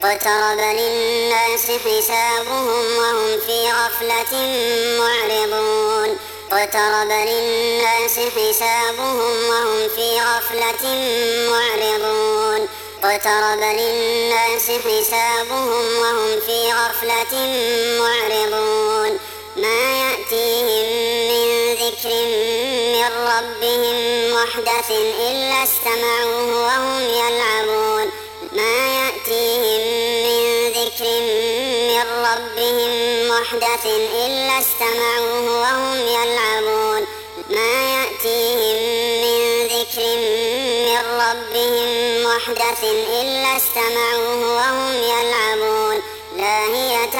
اقترب للناس حسابهم وهم في غفلة معرضون اقترب للناس حسابهم وهم في غفلة معرضون اقترب للناس حسابهم وهم في غفلة معرضون ما يأتيهم من ذكر من ربهم محدث إلا استمعوه وهم يلعبون ما يأتيهم من ذكر من ربهم محدث إلا استمعوه وهم يلعبون ما يأتيهم من ذكر من ربهم محدث إلا استمعوه وهم يلعبون لاهية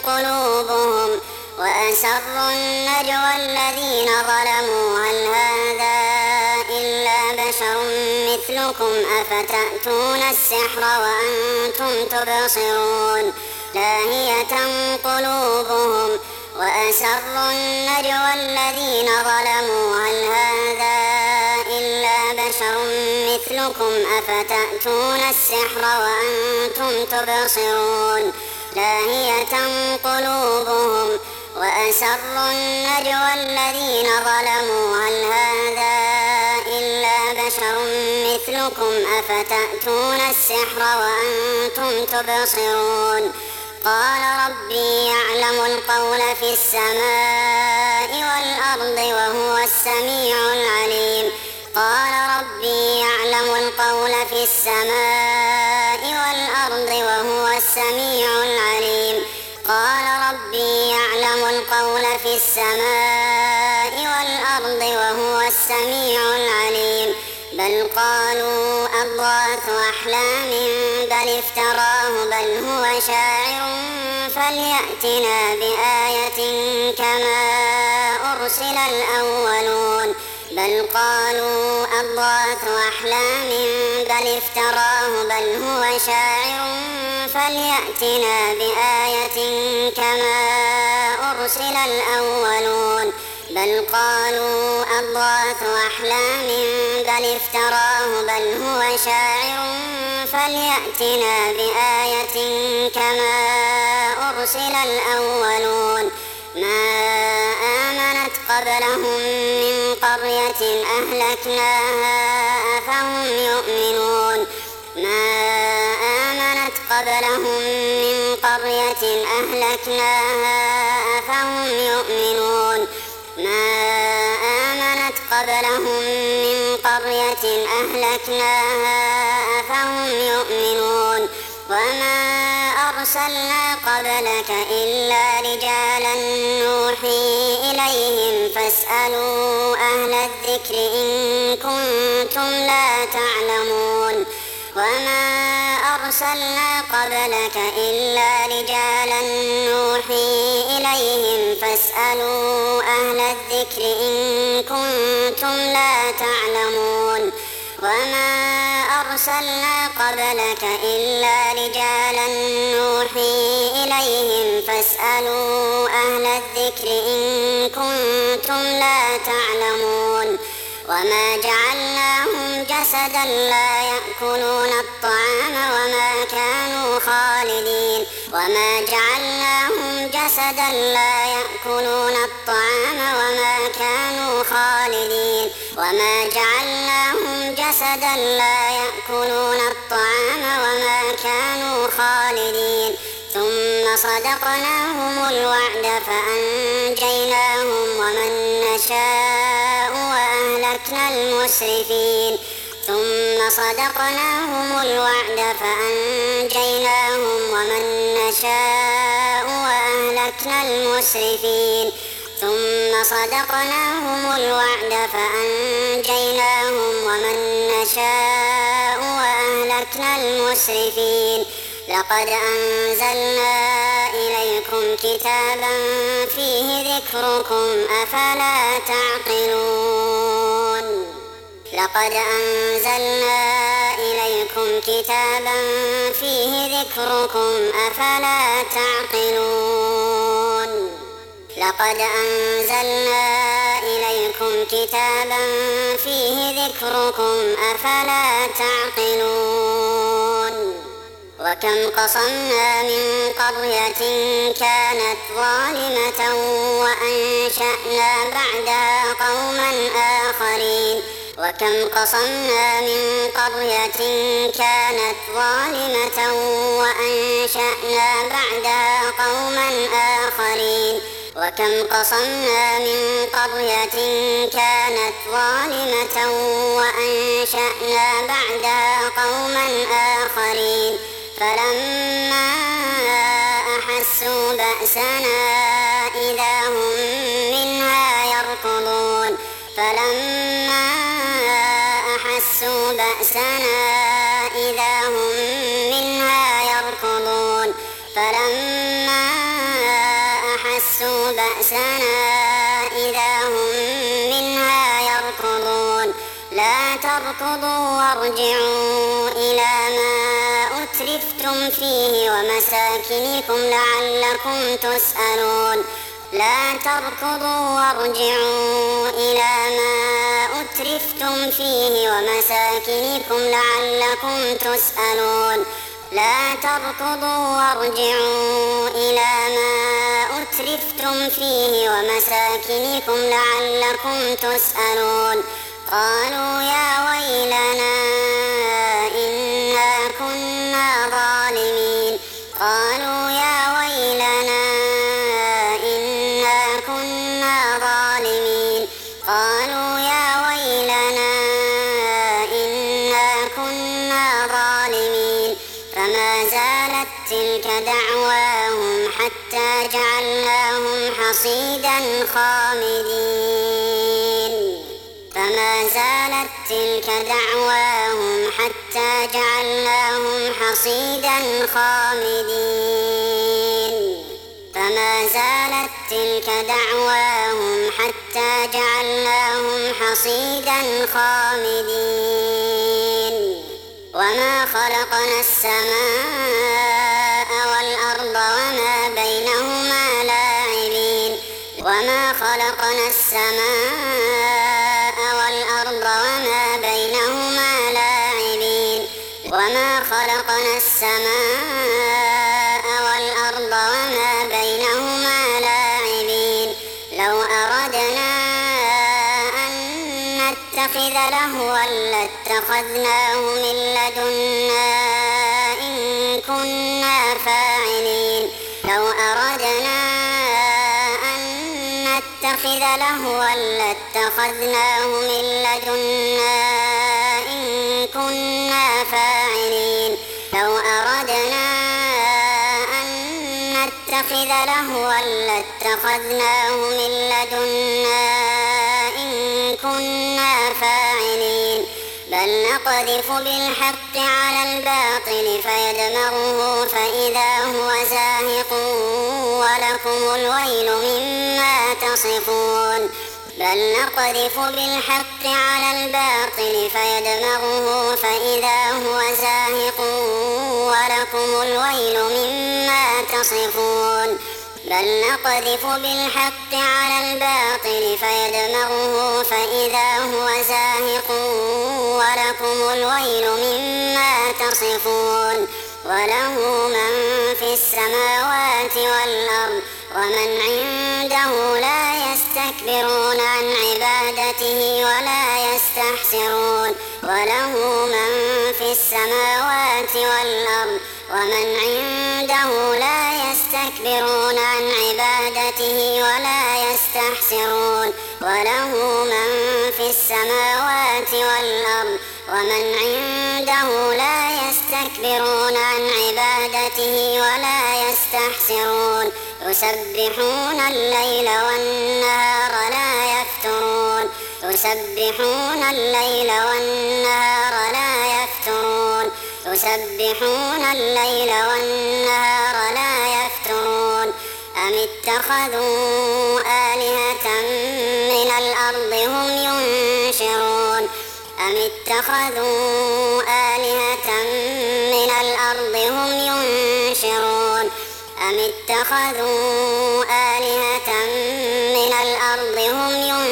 قلوبهم وأسروا النجوى الذين ظلموا هل هذا إلا بشر مثلكم أفتأتون السحر وأنتم تبصرون لاهية قلوبهم وأسروا النجوى الذين ظلموا هل هذا إلا بشر مثلكم أفتأتون السحر وأنتم تبصرون لاهية قلوبهم وأسروا النجوى الذين ظلموا هل هذا إلا بشر مثلكم أفتأتون السحر وأنتم تبصرون قال ربي يعلم القول في السماء والأرض وهو السميع العليم قال ربي يعلم القول في السماء والأرض وهو السميع العليم قال ربي يعلم القول في السماء والأرض وهو السميع العليم بل قالوا أضغاث أحلام بل افتراه بل هو شاعر فليأتنا بآية كما أرسل الأولون بل قالوا أضغاث أحلام بل افتراه بل هو شاعر فليأتنا بآية كما أرسل الأولون بل قالوا أضغاث أحلام بل افتراه بل هو شاعر فليأتنا بآية كما أرسل الأولون ما آمنت قبلهم من قرية أهلكناها أفهم يؤمنون ما آمنت قبلهم من قرية أهلكناها أفهم يؤمنون ما آمنت قبلهم من قرية أهلكناها أفهم يؤمنون وما أرسلنا قبلك إلا رجالا نوحي إليهم فاسألوا أهل الذكر إن كنتم لا تعلمون وما أرسلنا قبلك إلا رجالا نوحي إليهم فاسألوا أهل الذكر إن كنتم لا تعلمون وما أرسلنا قبلك إلا رجالا نوحي إليهم فاسألوا أهل الذكر إن كنتم لا تعلمون وما جعلناهم جسدا لا يأكلون الطعام وما كانوا خالدين وما جعلناهم جسدا لا يأكلون الطعام وما كانوا خالدين وما جعلناهم جسدا لا يأكلون الطعام وما كانوا خالدين ثم صدقناهم الوعد فأنجيناهم ومن نشاء وأهلكنا المسرفين ثم صدقناهم الوعد فأنجيناهم ومن نشاء وأهلكنا المسرفين ثم صدقناهم الوعد فأنجيناهم ومن نشاء وأهلكنا المسرفين لقد أنزلنا إليكم كتابا فيه ذكركم أفلا تعقلون لقد أنزلنا إليكم كتابا فيه ذكركم أفلا تعقلون لقد أنزلنا إليكم كتابا فيه ذكركم أفلا تعقلون وكم قصمنا من قرية كانت ظالمة وأنشأنا بعدها قوما آخرين وكم قصمنا من قرية كانت ظالمة وأنشأنا بعدها قوما آخرين وكم قصمنا من قرية كانت ظالمة وأنشأنا بعدها قوما آخرين فلما أحسوا بأسنا إذا هم منها يركضون فلما أحسوا بأسنا إذا هم منها يركضون فلما أحسوا بأسنا إذا هم منها يركضون لا تركضوا وارجعوا إلى ما أترفتم فيه ومساكنكم لعلكم تسألون لا تركضوا وارجعوا إلى ما أترفتم فيه ومساكنكم لعلكم تسألون لا تركضوا وارجعوا إلى ما أترفتم فيه ومساكنكم لعلكم تسألون قالوا يا ويلنا إنا كنا ظالمين قالوا يا ويلنا إنا كنا ظالمين قالوا يا ويلنا إنا كنا ظالمين فما زالت تلك دعواهم حتى جعلناهم حصيدا خامدين فما زالت تلك دعواهم حتى جعلناهم حصيدا خامدين فما زالت تلك دعواهم حتى جعلناهم حصيدا خامدين وما خلقنا السماء والأرض وما بينهما لاعبين وما خلقنا السماء والأرض وما بينهما لاعبين وما خلقنا السماء والأرض وما بينهما لاعبين لو أردنا أن نتخذ لهوا لاتخذناه من لدنا إن كنا فاعلين لو أردنا أن نتخذ لهوا لاتخذناه من لدنا إن كنا فاعلين لو أردنا أن نتخذ لهوا لاتخذناه من لدنا إن كنا فاعلين بل نقذف بالحق على الباطل فيدمغه فإذا هو زاهق ولكم الويل مما تصفون بل نقذف بالحق على الباطل فيدمغه فإذا هو زاهق ولكم الويل مما تصفون بل نقذف بالحق على الباطل فيدمغه فإذا هو زاهق ولكم الويل مما تصفون وله من في السماوات والأرض ومن عنده لا يستكبرون عن عبادته ولا يستحسرون وله من في السماوات والأرض ومن عنده لا يستكبرون عن عبادته ولا يستحسرون وله من في السماوات والأرض ومن عنده لا يستكبرون عن عبادته ولا يستحسرون يسبحون الليل والنهار لا يفترون يسبحون الليل والنهار لا يفترون يسبحون الليل والنهار لا يفترون أم اتخذوا آلهة من الأرض هم ينشرون أم اتخذوا آلهة من الأرض هم ينشرون أم اتخذوا آلهة من الأرض هم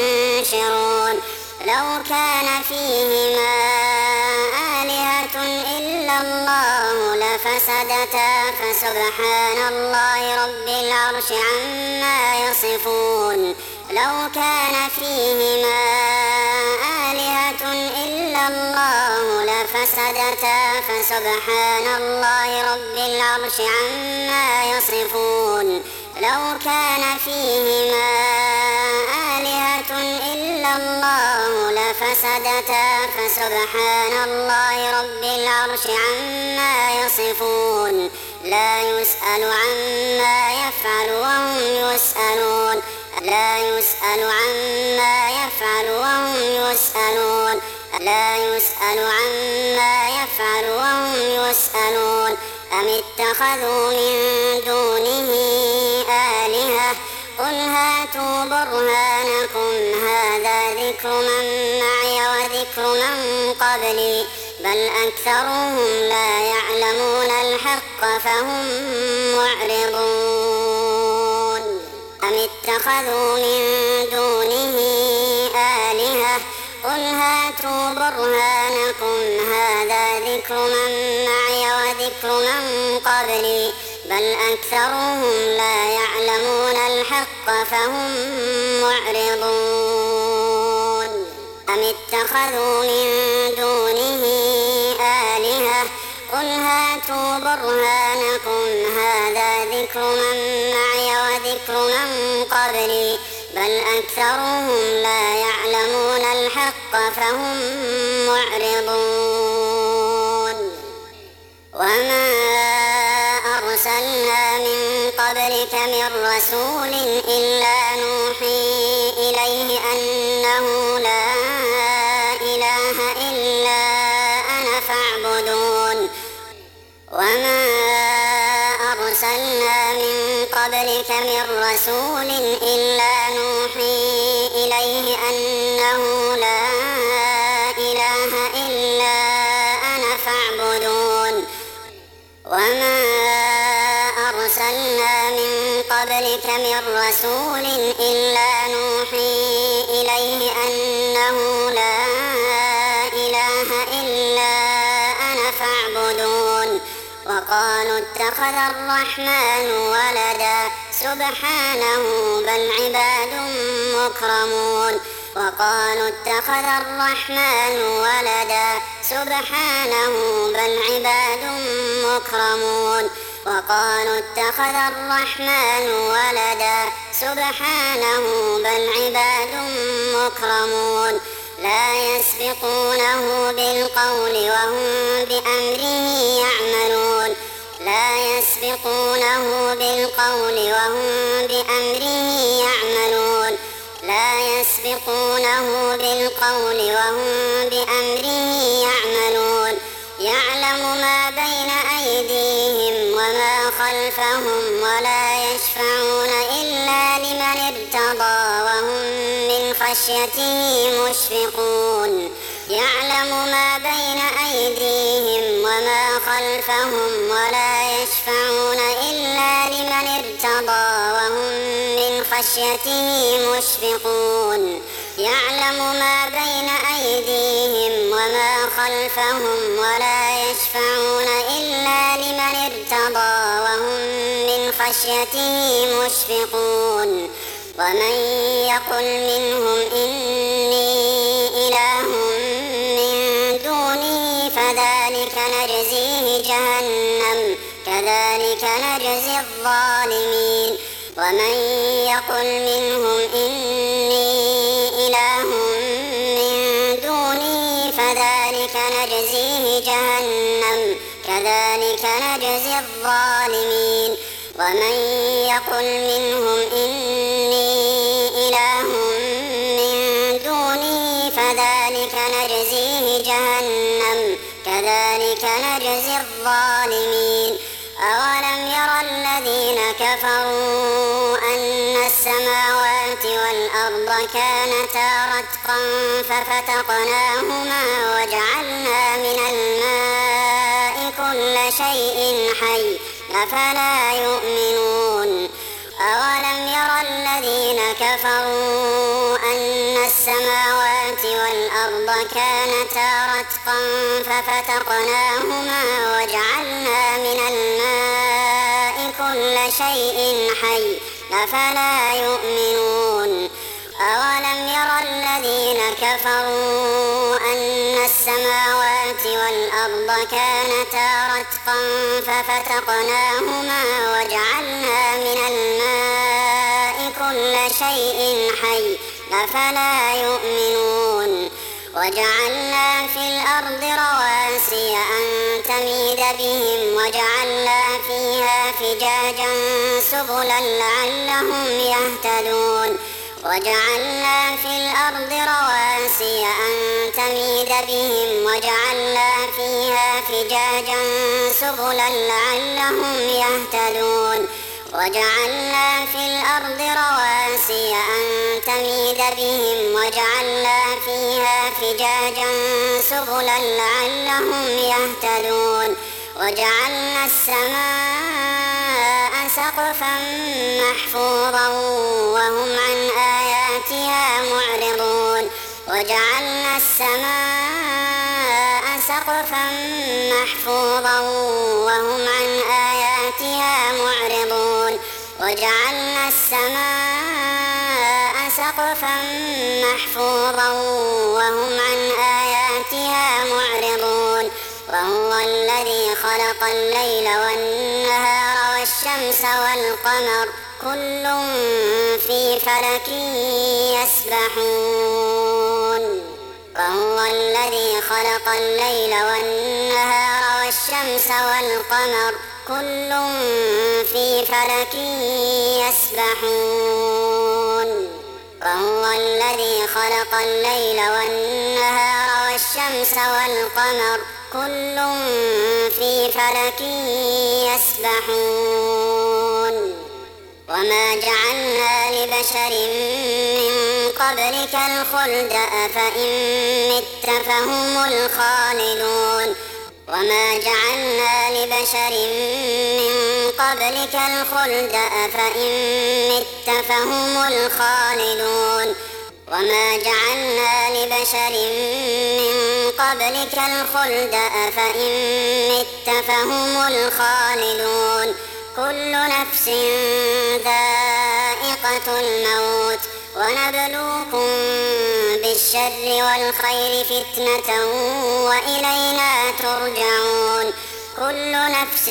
ينشرون لو كان فيهما آلهة إلا الله لفسدتا فسبحان الله رب العرش عما يصفون لو كان فيهما آلهة إلا الله لفسدتا فسبحان الله رب العرش عما يصفون لو كان فيهما آلهة إلا الله لفسدتا فسبحان الله رب العرش عما يصفون لا يسأل عما يفعل وهم يسألون لا يسأل عما يفعل وهم يسألون لا يسأل عما يفعل وهم يسألون أم اتخذوا من دونه آلهة قل هاتوا برهانكم هذا ذكر من معي وذكر من قبلي بل أكثرهم لا يعلمون الحق فهم معرضون أم اتخذوا من دونه آلهة قل هاتوا برهانكم هذا ذكر من معي وذكر من قبلي بل أكثرهم لا يعلمون الحق فهم معرضون أم اتخذوا من دونه آلهة قل هاتوا برهانكم هذا ذكر من معي وذكر من قبلي بل أكثرهم لا يعلمون الحق فهم معرضون وما أرسلنا من قبلك من رسول إلا نوحي إليه أنه لا إله إلا أنا فاعبدون وما أرسلنا من قبلك من رسول إلا نوحي إليه أنه لا إله إلا أنا فاعبدون وما أرسلنا من قبلك من رسول إلا نوحي إليه أنه لا إله إلا أنا فاعبدون وقالوا اتخذ الرحمن ولدا سبحانه بل عباد مكرمون وقالوا اتخذ الرحمن ولدا سبحانه بل عباد مكرمون وقالوا اتخذ الرحمن ولدا سبحانه بل عباد مكرمون لا يسبقونه بالقول وهم بأمره يعملون لا يسبقونه بالقول وهم بأمره يعملون لا يسبقونه بالقول وهم بأمره يعملون يعلم ما بين أيديهم وما خلفهم ولا يشفعون إلا لمن ارتضى وهم من خشيته مشفقون يعلم ما بين أيديهم وما خلفهم ولا يشفعون إلا لمن ارتضى وهم من خشيته مشفقون يعلم ما بين أيديهم وما خلفهم ولا يشفعون إلا لمن ارتضى وهم من خشيته مشفقون ومن يقل منهم إني إله من دونه فذلك نجزيه جهنم كذلك نجزي الظالمين ومن يقل منهم إني إله من دونه فذلك نجزيه جهنم كذلك نجزي الظالمين ومن يقل منهم إني إله من دونه فذلك نجزيه جهنم كذلك نجزي الظالمين أولم ير الذين كفروا أن السماوات والأرض كانتا رتقا ففتقناهما وجعلنا من الماء كل شيء حي أفلا يؤمنون أولم ير الذين كفروا أن السماوات والأرض كانتا رتقا ففتقناهما وجعلنا من الماء كل شيء حي أفلا يؤمنون أولم ير الذين كفروا أن السماوات والأرض كانتا رتقا ففتقناهما وجعلنا من الماء كل شيء حي أفلا يؤمنون وجعلنا في الأرض رواسي أن تميد بهم وجعلنا فيها فجاجا سبلا لعلهم يهتدون وجعلنا في الأرض رواسي أن تميد بهم وجعلنا فيها فجاجا سبلا لعلهم يهتدون وجعلنا في الأرض رواسي أن تميد بهم وجعلنا فيها فجاجا سبلا لعلهم يهتدون وجعلنا السماء سقفا محفوظا وهم عن آياتها معرضون وجعلنا السماء سقفا محفوظا وهم عن آياتها معرضون وجعلنا السماء سقفا محفوظا وهم عن آياتها معرضون وهو الذي خلق الليل والنهار والشمس والقمر كل في فلك يسبحون وهو الذي خلق الليل والنهار والشمس والقمر كل في فلك يسبحون وهو الذي خلق الليل والنهار والشمس والقمر كل في فلك يسبحون وما جعلنا لبشر من قبلك الخلد أفإن مت فهم الخالدون وما جعلنا لبشر من قبلك الخلد أفإن مت فهم الخالدون وما جعلنا لبشر من قبلك الخلد أفإن مت فهم الخالدون كل نفس ذائقة الموت ونبلوكم بالشر والخير فتنة وإلينا ترجعون كل نفس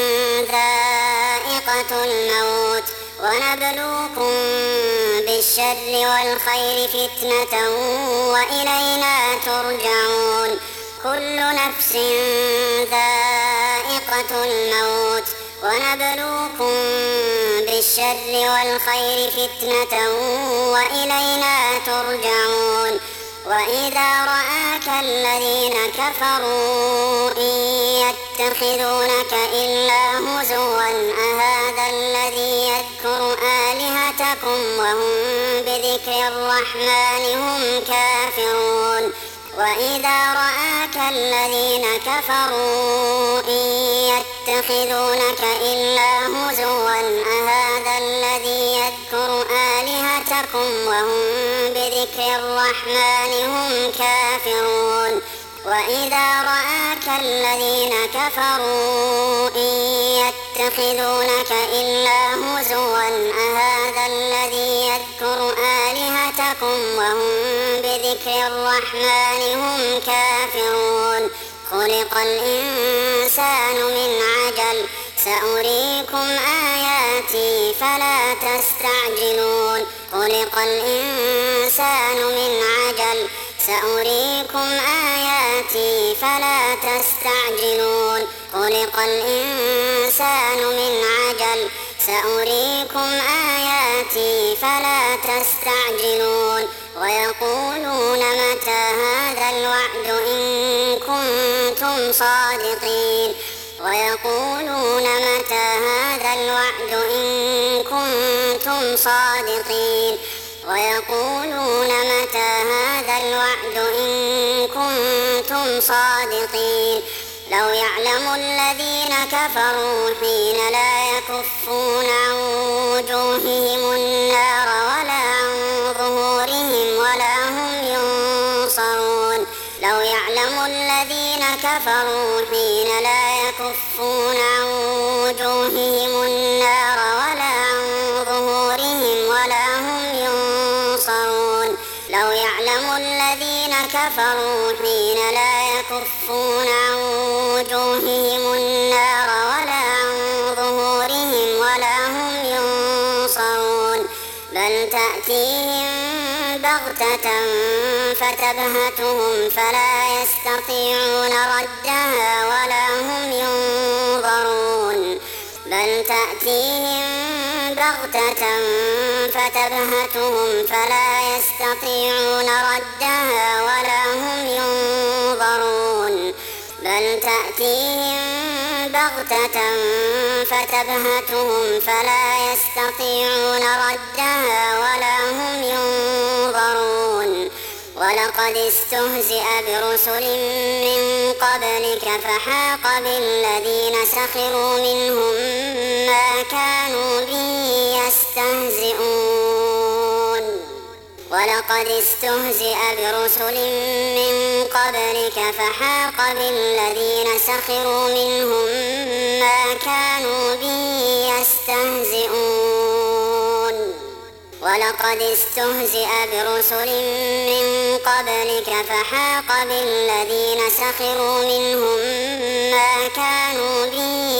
ذائقة الموت ونبلوكم بالشر والخير فتنة وإلينا ترجعون كل نفس ذائقة الموت ونبلوكم بالشر والخير فتنة وإلينا ترجعون وإذا رآك الذين كفروا إن يتخذونك إلا هزوا أهذا الذي يذكر آلهتكم وهم بذكر الرحمن هم كافرون وإذا رآك الذين كفروا إن يتخذونك إلا هزوا أهذا الذي يذكر آلهتكم وهم بذكر الرحمن هم كافرون وإذا رآك الذين كفروا إن يتخذونك إلا هزوا أهذا الذي يذكر آلهتكم وهم بذكر الرحمن هم كافرون خلق الإنسان من عجل سأريكم آياتي فلا تستعجلون خلق الإنسان من عجل سأريكم آياتي فلا تستعجلون خلق الإنسان من عجل سأريكم آياتي فلا تستعجلون ويقولون متى هذا الوعد إن كنتم صادقين ويقولون متى هذا الوعد إن كنتم صادقين ويقولون متى هذا الوعد إن كنتم صادقين لو يعلم الذين كفروا حين لا يكفون عن وجوههم النار ولا عن ظهورهم ولا هم كفروا حين لا يكفون عن وجوههم النار ولا عن ظهورهم ولا هم ينصرون لو يعلم الذين كفروا حين لا يكفون عن وجوههم النار ولا عن ظهورهم ولا هم ينصرون بل تأتيهم بغتة فتبهتهم فلا يستطيعون ردها ولا هم ينظرون بل تأتيهم بغتة فتبهتهم فلا يستطيعون ردها ولا هم ينظرون بل تأتيهم بغتة فتبهتهم فلا يستطيعون ردها ولا هم ينظرون ولقد استهزئ برسل من قبلك فحاق بالذين سخروا منهم ما كانوا به يستهزئون ولقد استهزئ برسل من قبلك فحاق بالذين سخروا منهم ما كانوا به يستهزئون ولقد استهزئ برسل من قبلك فحاق بالذين سخروا منهم ما كانوا به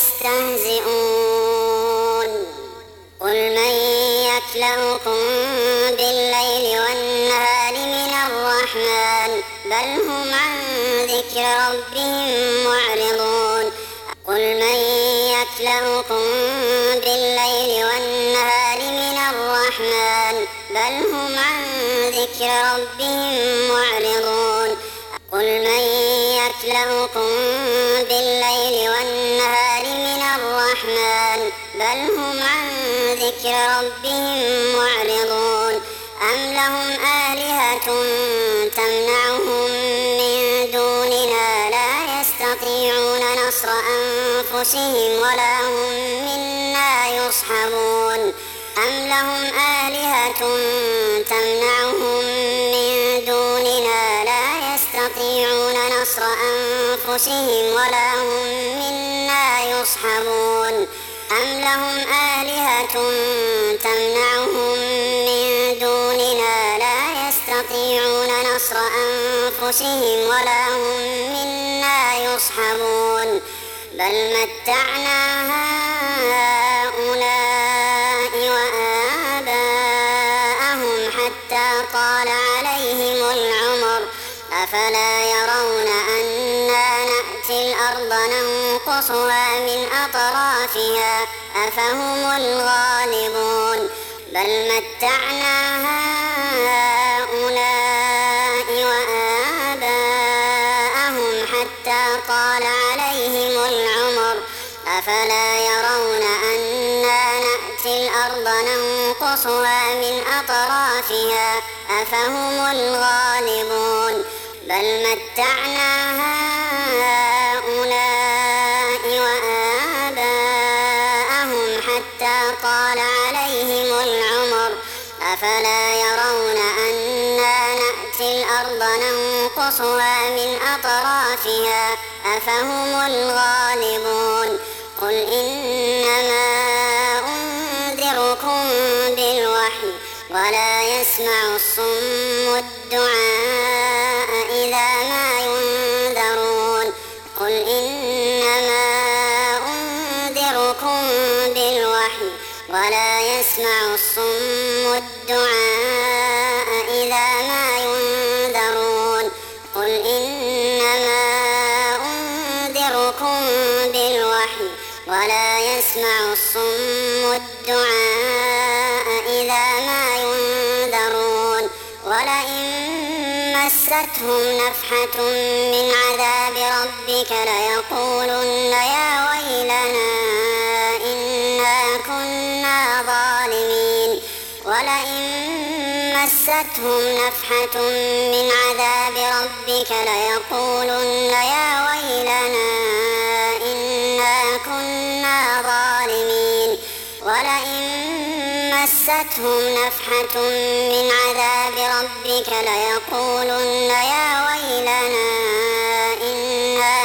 يستهزئون قل من يكلؤكم بالليل والنهار من الرحمن بل هم عن ذكر ربهم معرضون قل من يكلؤكم بالليل والنهار من الرحمن بل هم عن ذكر ربهم معرضون قل من يكلؤكم بالليل والنهار من الرحمن بل هم عن ذكر ربهم معرضون أم لهم آلهة تمنعهم من دوننا لا يستطيعون نصر أنفسهم ولا هم منا يصحبون أم لهم آلهة تمنعهم من دوننا لا يستطيعون نصر أنفسهم ولا هم منا يصحبون أم لهم آلهة تمنعهم من دوننا لا يستطيعون نصر أنفسهم ولا هم منا يصحبون بل متعنا هؤلاء وآباءهم حتى طال عليهم العمر أفلا يرون أنا نأتي الأرض ننقصها من أطرافها أفهم الغالبون بل متعنا هؤلاء وآباءهم حتى طال عليهم العمر أفلا يرون أنا نأتي الأرض ننقصها من أطرافها أفهم الغالبون بل متعنا هؤلاء وآباءهم حتى طال عليهم العمر أفلا يرون أنا نأتي الأرض ننقصها من أطرافها أفهم الغالبون قل إنما أنذركم بالوحي ولا يسمع الصم الدعاء إذا ما ينذرون قل إنما أنذركم بالوحي ولا يسمع الصم الدعاء إذا ما ينذرون قل إنما أنذركم بالوحي ولا يسمع الصم الدعاء إذا ما ينذرون ولئن مستهم نفحة من عذاب ربك ليقولن يا ويلنا إنا كنا ظالمين ولئن مستهم نفحة من عذاب ربك ليقولن يا ويلنا إنا كنا ظالمين ولئن مستهم نفحة من عذاب ربك ليقولن يا ويلنا إنا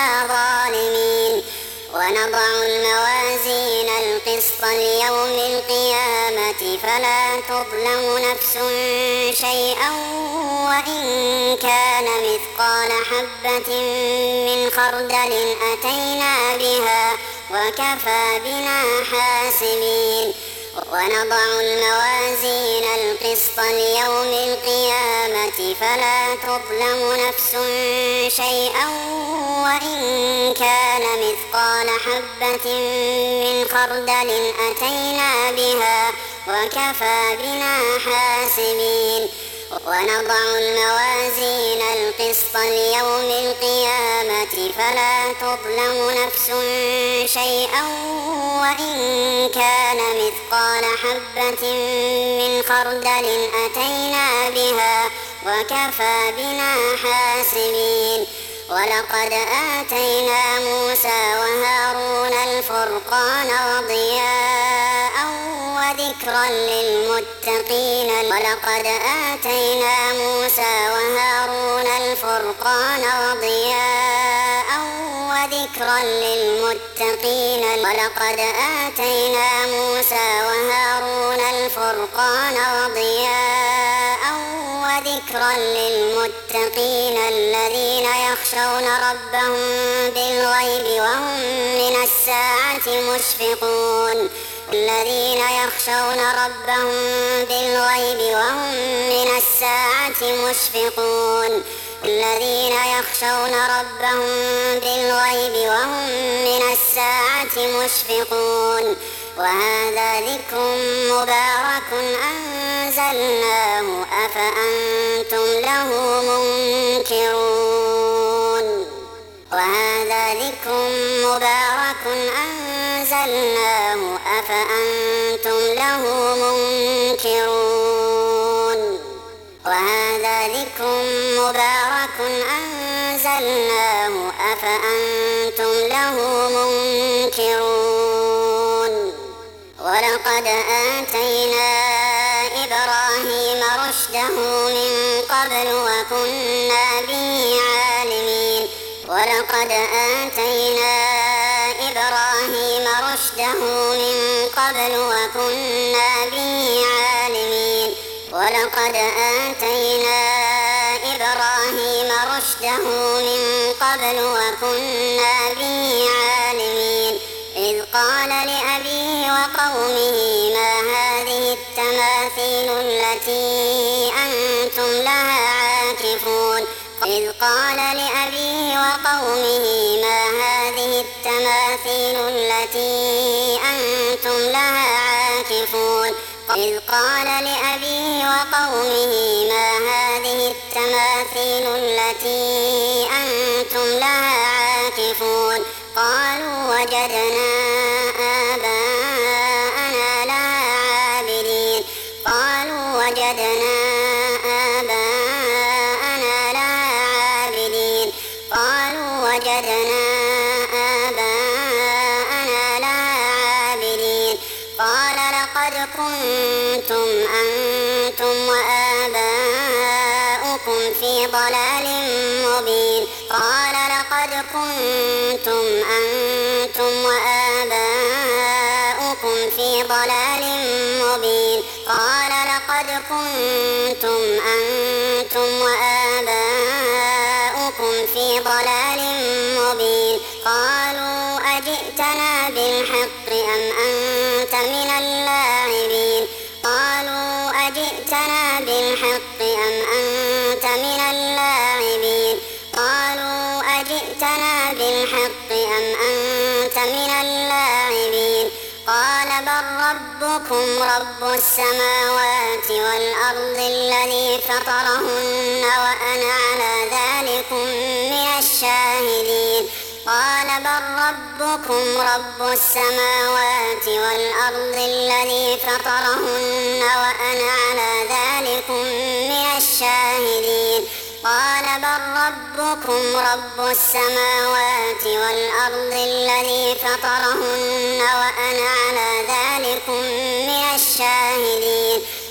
فيها ظالمين ونضع الموازين القسط ليوم القيامة فلا تظلم نفس شيئا وإن كان مثقال حبة من خردل أتينا بها وكفى بنا حاسبين ونضع الموازين القسط ليوم القيامة فلا تظلم نفس شيئا وإن كان مثقال حبة من خردل أتينا بها وكفى بنا حاسبين ونضع الموازين القسط ليوم القيامة فلا تظلم نفس شيئا وإن كان مثقال حبة من خردل أتينا بها وكفى بنا حاسبين ولقد آتينا موسى وهارون الفرقان وضياء وذكرا للمتقين ولقد آتينا موسى وهارون الفرقان وضياء وذكرا للمتقين ولقد آتينا موسى وهارون الفرقان وضياء وذكرا للمتقين الذين يخشون ربهم بالغيب وهم من الساعة مشفقون الذين يخشون ربهم بالغيب وهم من الساعة مشفقون الذين يخشون ربهم بالغيب وهم من الساعة مشفقون وهذا ذكر مبارك أنزلناه أفأنتم له منكرون وهذا ذكر مبارك أنزلناه أفأنتم له منكرون وهذا ذكر مبارك أنزلناه أفأنتم له منكرون ولقد آتينا إبراهيم رشده من قبل وكنا به عالمين ولقد آتينا إبراهيم رشده من قبل وكنا به عالمين ولقد آتينا إبراهيم رشده من قبل وكنا به عالمين إذ قال لأبيه وقومه ما هذه التماثيل التي أنتم لها عاكفون إذ قال لأبيه وقومه ما هذه التماثيل التي أنتم لها عاكفون إذ قال لأبيه وقومه ما هذه التماثيل التي أنتم لها عاكفون قالوا وجدنا آباءنا لها عابدين قالوا وجدنا آباءنا لها عابدين قالوا وجدنا آباءنا لها عابدين قال لقد كنتم أنتم وآباؤكم في ضلال مبين قال لقد كنتم أنتم وآباؤكم في ضلال مبين قال لقد كنتم أنتم وآباؤكم في ضلال مبين قالوا أجئتنا بالحق أم أنت من اللاعبين قالوا أجئتنا بالحق أم أنت من اللاعبين قالوا أجئتنا بالحق أم أنت من اللاعبين قال بل ربكم رب السماوات والأرض الذي فطرهن وأنا على ذلكم من الشاهدين قال بل ربكم رب السماوات والأرض الذي فطرهن وأنا على ذلكم من الشاهدين قال بل ربكم رب السماوات والأرض الذي فطرهن وأنا على ذلكم من الشاهدين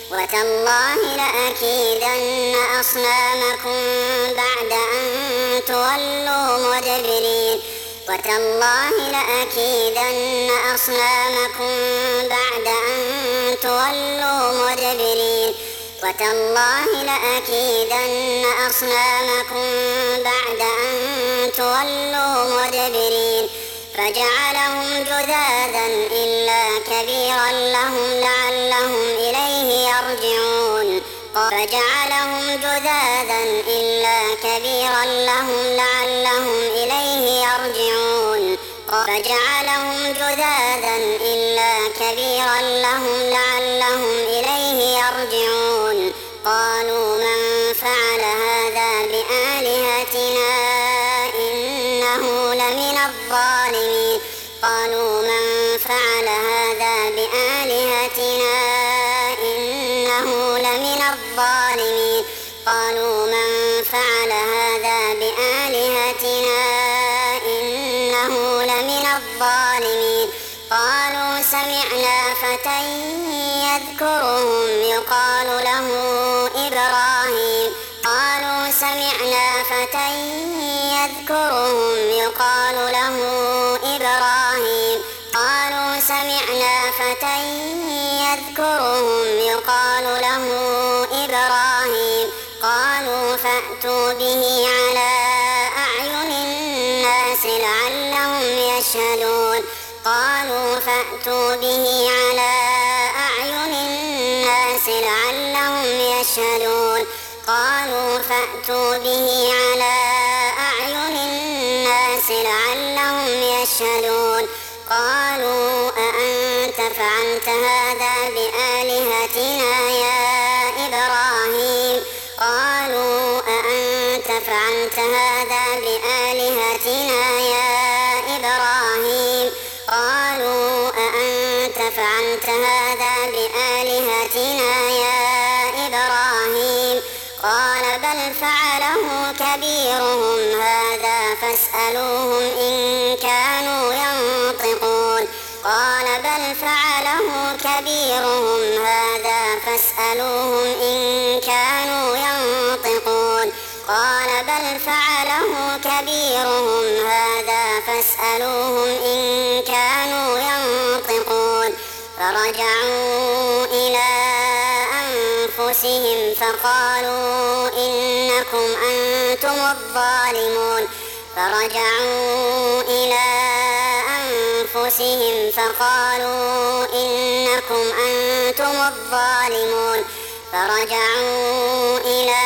وتالله لأكيدن أصنامكم بعد أن تولوا مدبرين وتالله لأكيدن أصنامكم بعد أن تولوا مدبرين وتالله لأكيدن أصنامكم بعد أن تولوا مدبرين فجعلهم جذاذا إلا كبيرا لهم لعلهم إليه يرجعون فجعلهم جذاذا إلا كبيرا لهم لعلهم إليه يرجعون فجعلهم جذاذا إلا كبيرا لهم لعلهم إليه يرجعون قالوا من فعل هذا بآلهتنا إنه لمن الظالمين قالوا من فعل هذا بآلهتنا إنه لمن الظالمين قالوا من فعل هذا بآلهتنا إنه لمن الظالمين قالوا سمعنا فتى يذكرهم يقال له إبراهيم قالوا سمعنا فتى يذكرهم يقال له إبراهيم قالوا سمعنا فتى يذكرهم يقال له إبراهيم قالوا فأتوا به على أعين الناس لعلهم يشهدون قالوا فأتوا به على أعين الناس لعلهم يشهدون قالوا فأتوا به على أعين الناس لعلهم يشهدون قالوا أأنت فعلت هذا بآلهتنا يا إبراهيم قالوا أأنت فعلت هذا بآلهتنا يا إبراهيم قالوا أأنت فعلت هذا بآلهتنا يا إبراهيم قال بل فعله كبيرهم هذا فاسألوهم إن كانوا ينطقون قال بل فعله كبيرهم هذا فاسألوهم إن كانوا ينطقون قال بل فعله كبيرهم هذا فاسألوهم إن كانوا ينطقون فرجعوا إلى أنفسهم فقالوا إنكم أنتم الظالمون فرجعوا إلى أنفسهم فقالوا إنكم أنتم الظالمون فرجعوا إلى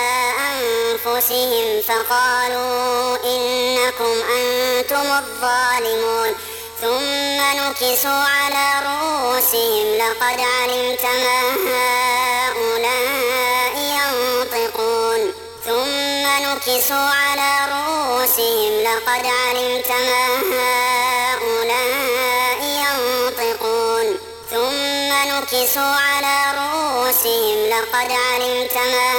أنفسهم فقالوا إنكم أنتم الظالمون ثم نكسوا على رؤوسهم لقد علمت ما هؤلاء ينطقون ثم نكسوا على رؤوسهم لقد علمت ما هؤلاء ينطقون ثم نكسوا على رؤوسهم لقد علمت ما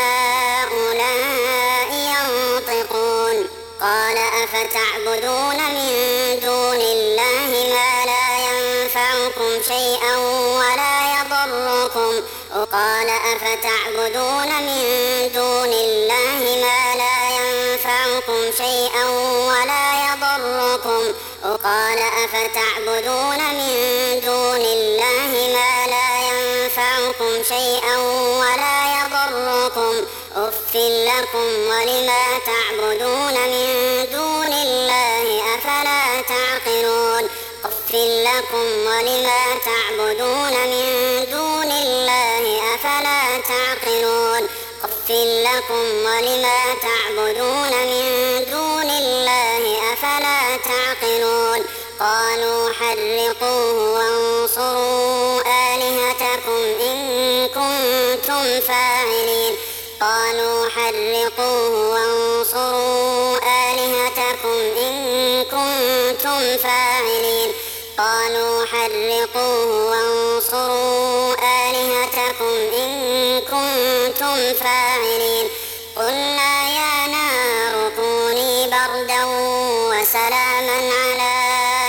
هؤلاء ينطقون قال أفتعبدون من دون الله ما لا ينفعكم شيئا ولا يضركم قال أفتعبدون من دون الله ما لا ينفعكم شيئا ولا يضركم قال أفتعبدون من دون الله ما لا ينفعكم شيئا ولا يضركم أف لكم ولما تعبدون من دون الله أفلا تعقلون أف لكم ولما تعبدون من دون الله أفلا تعقلون أف لكم ولما تعبدون من دون الله أفلا تعقلون قالوا حرقوه وانصروا آلهتكم إن كنتم فاعلين قالوا حرقوه وانصروا آلهتكم إن كنتم فاعلين قالوا حرقوه وانصروا آلهتكم إن كنتم فاعلين قلنا يا نار كوني بردا وسلاما على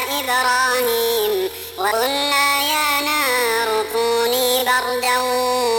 إبراهيم وقلنا يا نار كوني بردا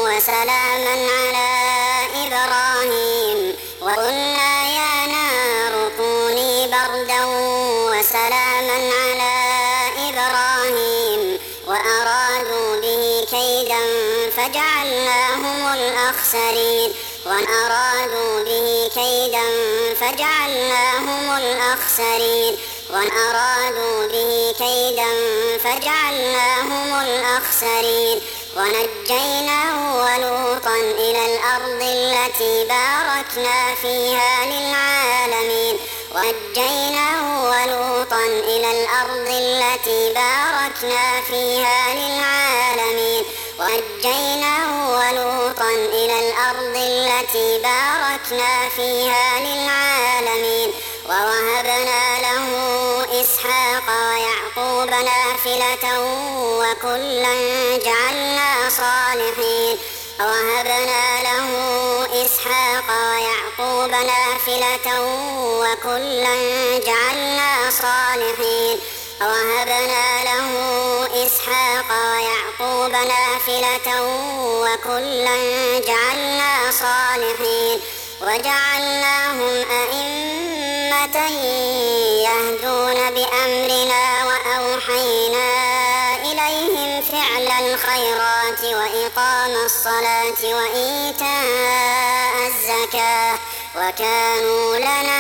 وأرادوا به كيدا فجعلناهم الأخسرين وأرادوا به كيدا فجعلناهم الأخسرين وأرادوا به كيدا فجعلناهم الأخسرين ونجيناه ولوطا إلى الأرض التي باركنا فيها للعالمين ونجيناه ولوطا إلى الأرض التي باركنا فيها للعالمين ونجيناه ولوطا إلى الأرض التي باركنا فيها للعالمين ووهبنا له إسحاق ويعقوب نافلة وكلا جعلنا صالحين ووهبنا له إسحاق ويعقوب نافلة وكلا جعلنا صالحين ووهبنا له إسحاق ويعقوب نافلة وكلا جعلنا صالحين وجعلناهم أئمة يهدون بأمرنا وأوحينا إليهم فعل الخيرات وإقام الصلاة وإيتاء الزكاة وكانوا لنا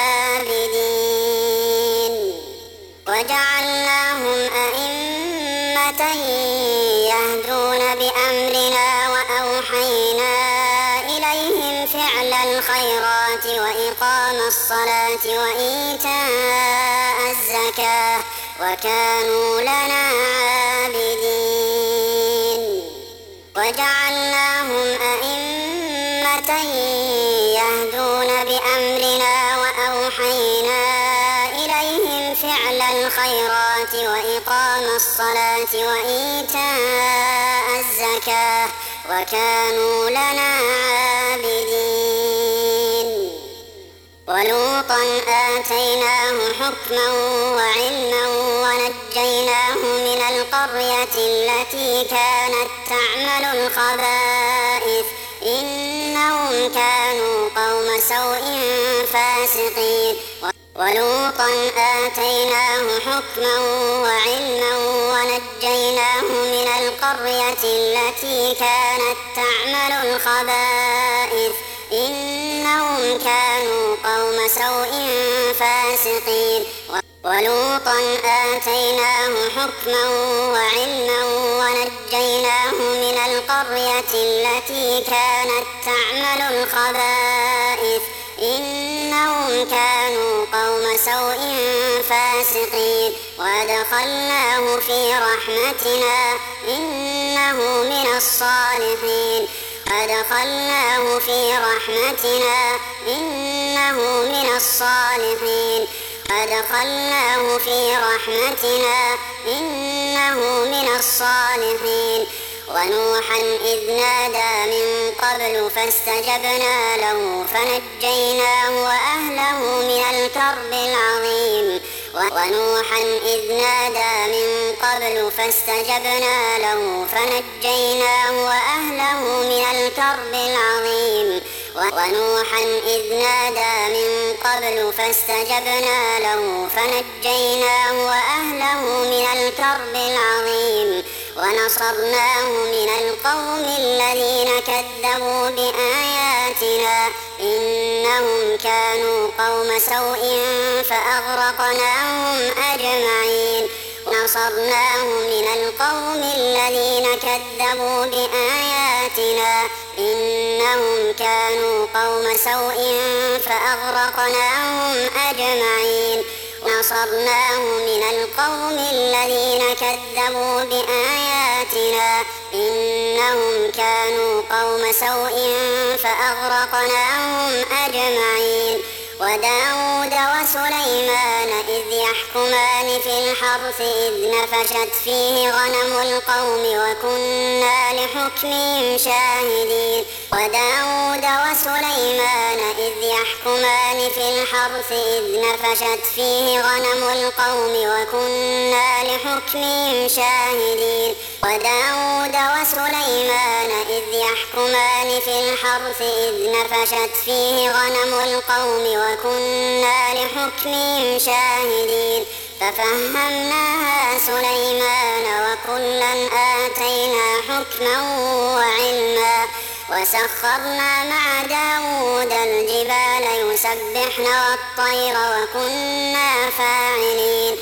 عابدين وجعلناهم أئمة يهدون بأمرنا وأوحينا إليهم فعل الخيرات وإقام الصلاة وإيتاء الزكاة وكانوا لنا عابدين وجعلناهم أئمة يهدون بأمرنا وأوحينا إليهم فعل الخيرات وإقام الصلاة وإيتاء الزكاة وكانوا لنا عابدين ولوطا آتيناه حكما وعلما ونجيناه من القرية التي كانت تعمل الخبائث إنهم كانوا قوم سوء فاسقين ولوطا آتيناه حكما وعلما ونجيناه من القرية التي كانت تعمل الخبائث إنهم كانوا قوم سوء فاسقين ولوطا آتيناه حكما وعلما ونجيناه من القرية التي كانت تعمل الخبائث إنهم كانوا قوم سوء فاسقين وأدخلناه في رحمتنا إنه من الصالحين وأدخلناه في رحمتنا إنه من الصالحين وأدخلناه في رحمتنا إنه من الصالحين ونوحا إذ نادى من قبل فاستجبنا له فنجيناه وأهله من الكرب العظيم ونوحا إذ نادى من قبل فاستجبنا له فنجيناه وأهله من الكرب العظيم ونوحا إذ نادى من قبل فاستجبنا له فنجيناه وأهله من الكرب العظيم ونصرناه من القوم الذين كذبوا بآياتنا إنهم كانوا قوم سوء فأغرقناهم أجمعين نصرناه من القوم الذين كذبوا بآياتنا إنهم كانوا قوم سوء فأغرقناهم أجمعين نصرناه من القوم الذين كذبوا بآياتنا إنهم كانوا قوم سوء فأغرقناهم أجمعين وداود وسليمان إذ يحكمان في الحرث إذ نفشت فيه غنم القوم وكنا لحكمهم شاهدين وداود وسليمان إذ يحكمان في الحرث إذ نفشت فيه غنم القوم وكنا لحكمهم شاهدين وداود وسليمان إذ يحكمان في الحرث إذ نفشت فيه غنم القوم وكنا لحكمهم شاهدين ففهمناها سليمان وكلا آتينا حكما وعلما وسخرنا مع داود الجبال يسبحن والطير وكنا فاعلين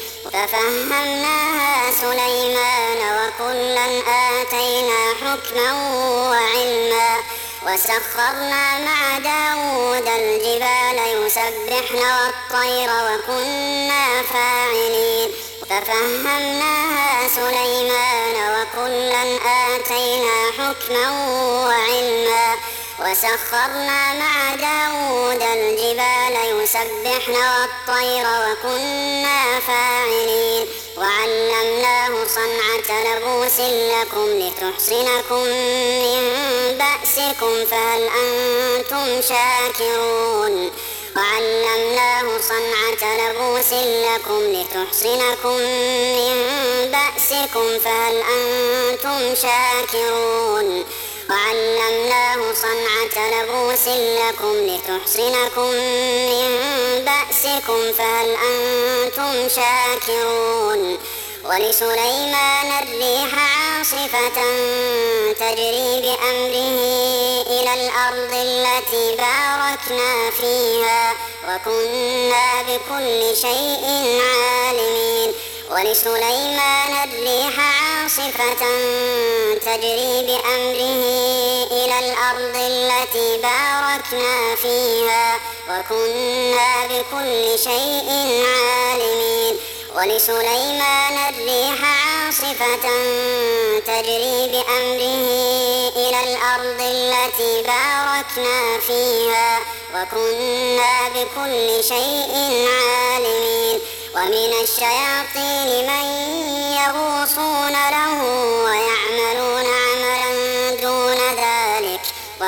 ففهمناها سليمان وكلا آتينا حكما وعلما وسخرنا مع داود الجبال يسبحن والطير وكنا فاعلين ففهمناها سليمان وكلا آتينا حكما وعلما وسخرنا مع داود الجبال يسبحن والطير وكنا فاعلين وعلمناه صنعة لبوس لكم لتحصنكم من بأسكم فهل أنتم شاكرون وعلمناه صنعة لبوس لكم لتحصنكم من بأسكم فهل أنتم شاكرون وعلمناه صنعة لبوس لكم لتحصنكم من بأسكم فهل أنتم شاكرون ولسليمان الريح عاصفة تجري بأمره إلى الأرض التي باركنا فيها وكنا بكل شيء عالمين ولسليمان الريح عاصفة تجري بأمره إلى الأرض التي باركنا فيها وكنا بكل شيء عالمين ولسليمان الريح عاصفة تجري بأمره إلى الأرض التي باركنا فيها وكنا بكل شيء عالمين ومن الشياطين من يغوصون له ويعملون عملا دون ذلك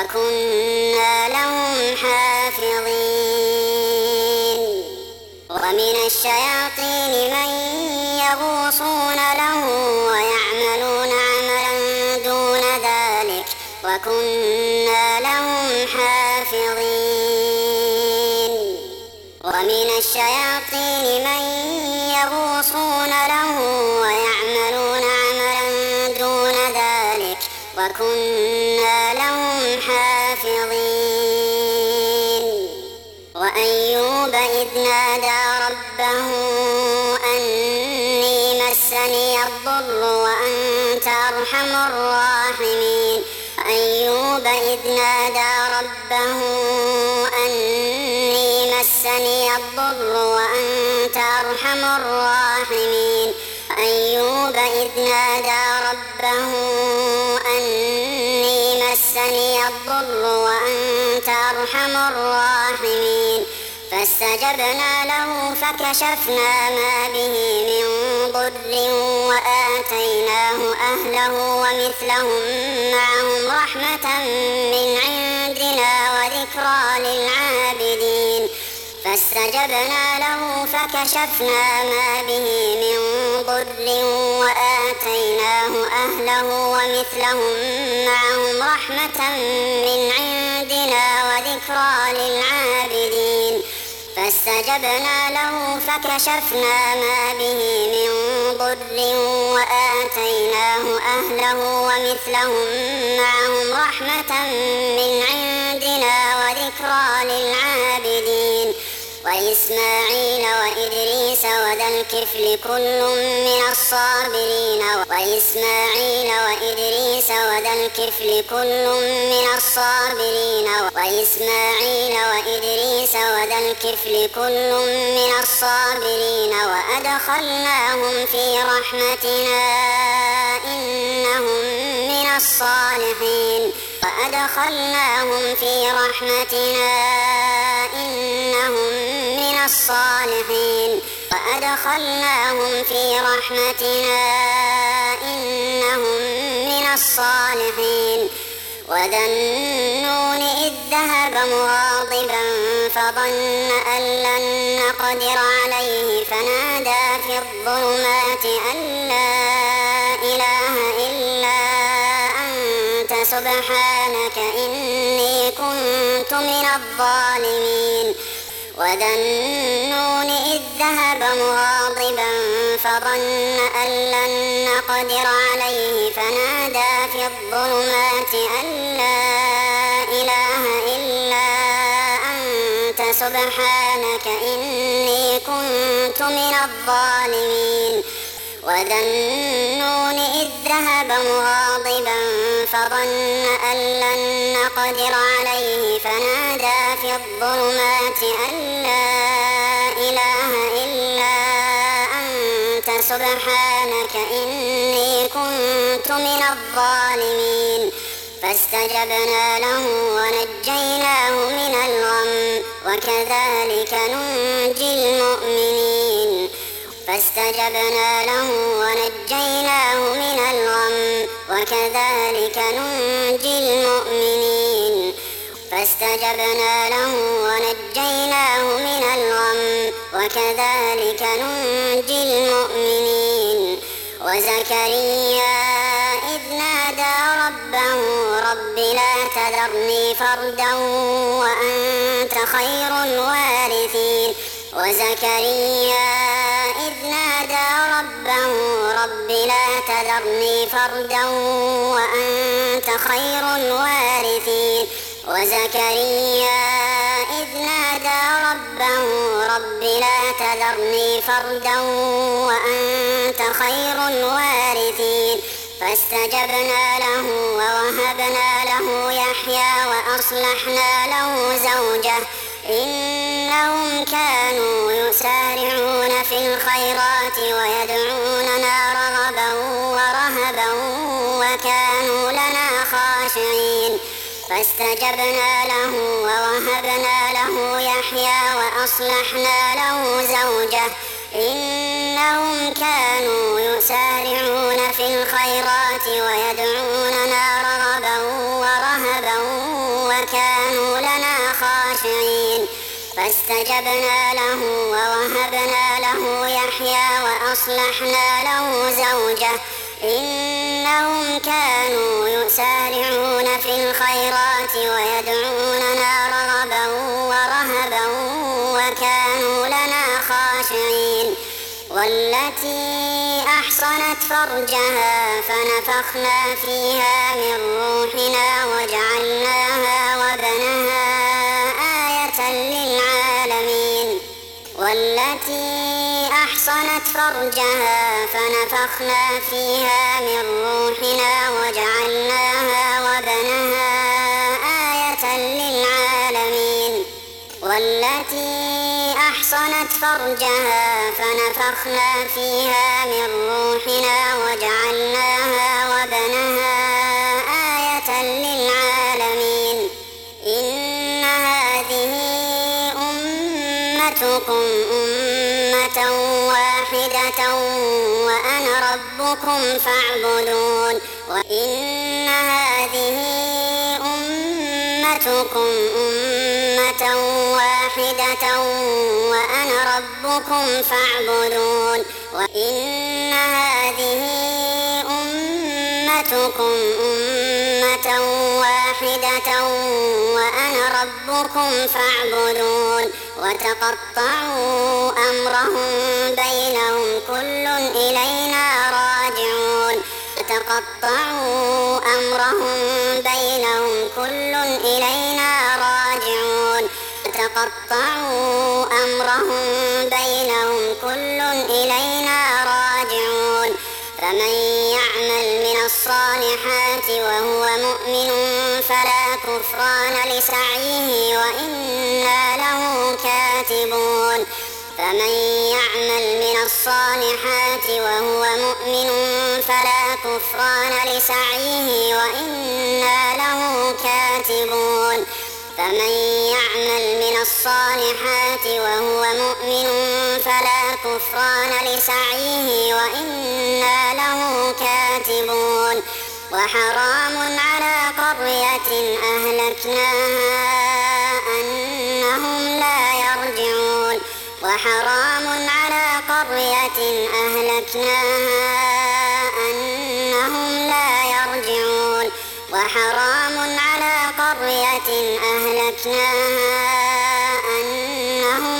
وكنا لهم حافظين ومن الشياطين من يغوصون له ويعملون عملا دون ذلك وكنا لهم حافظين ومن الشياطين من يغوصون له ويعملون عملا دون ذلك وكنا لهم حافظين وأيوب إذ نادى ربه أني مسني الضر وأنت أرحم الراحمين أيوب إذ نادى ربه أني مسني الضر وأنت أرحم الراحمين أيوب إذ نادى ربه أني مسني الضر وأنت أرحم الراحمين فاستجبنا له فكشفنا ما به من ضر وآتيناه أهله ومثلهم معهم رحمة من عندنا وذكرى للعابدين فاستجبنا له فكشفنا ما به من ضر وآتيناه أهله ومثلهم معهم رحمة من عندنا وذكرى للعابدين فاستجبنا له فكشفنا ما به من ضر وآتيناه أهله ومثلهم معهم رحمة من عندنا وذكرى للعابدين وإسماعيل وإدريس وذا الكفل كل من الصابرين وإسماعيل وإدريس وذا الكفل كل من الصابرين وإسماعيل وإدريس وذا الكفل كل من الصابرين وأدخلناهم في رحمتنا إنهم من الصالحين وأدخلناهم في رحمتنا إنهم من الصالحين وأدخلناهم في رحمتنا إنهم من الصالحين وذا النون إذ ذهب مغاضبا فظن أن لن نقدر عليه فنادى في الظلمات أن لا إله إلا أنت سبحانك إني كنت من الظالمين وذا النون إذ ذهب مغاضبا فظن أن لن نقدر عليه فنادى في الظلمات أن لا إله إلا أنت سبحانك إني كنت من الظالمين وذا النون إذ ذهب مغاضبا فظن أن لن نقدر عليه فنادى في الظلمات أن لا إله إلا أنت سبحانك إني كنت من الظالمين فاستجبنا له ونجيناه من الغم وكذلك ننجي المؤمنين فاستجبنا له ونجيناه من الغم وكذلك ننجي المؤمنين فاستجبنا له ونجيناه من الغم وكذلك ننجي المؤمنين وزكريا إذ نادى ربه رب لا تذرني فردا وأنت خير الوارثين وزكريا إذ نادى ربه رب لا تذرني فردا وأنت خير الوارثين وزكريا إذ نادى ربه رب لا تذرني فردا وأنت خير الوارثين فاستجبنا له ووهبنا له يحيى وأصلحنا له زوجه إنهم كانوا يسارعون في الخيرات ويدعوننا رغبا ورهبا وكانوا لنا خاشعين فاستجبنا له ووهبنا له يحيى وأصلحنا له زوجه إنهم كانوا يسارعون في الخيرات ويدعوننا رغبا ورهبا وكانوا لنا خاشعين فاستجبنا له ووهبنا له يحيى وأصلحنا له زوجه إنهم كانوا يسارعون في الخيرات ويدعوننا رغبا ورهبا وكانوا لنا خاشعين والتي أحصنت فرجها فنفخنا فيها من روحنا وجعلناها وبنها آية للعالمين والتي أحصنت فرجها فنفخنا فيها من روحنا وجعلناها وبنها آية للعالمين والتي أحصنت فرجها فنفخنا فيها من روحنا وجعلناها وبنها آية للعالمين إن هذه أمتكم أمة واحدة وأنا ربكم فاعبدون وإن هذه أمتكم أمة واحدة وأنا ربكم فاعبدون وإن هذه أمتكم أمة واحدة وأنا ربكم فاعبدون وتقطعوا أمرهم بينهم كل إلينا راجعون وتقطعوا أمرهم بينهم كل إلينا راجعون وتقطعوا أمرهم بينهم كل إلينا راجعون فمن يعمل من الصالحات وهو مؤمن فلا كفران لسعيه وإنا له كاتبون فمن يعمل من الصالحات وهو مؤمن فلا كفران لسعيه وإنا له كاتبون فمن يعمل من الصالحات وهو مؤمن فلا كفران لسعيه وإنا له كاتبون وحرام على قرية أهلكناها أنهم لا يرجعون وحرام على قرية أهلكناها أنهم لا يرجعون وحرام على قرية أهلكناها أنهم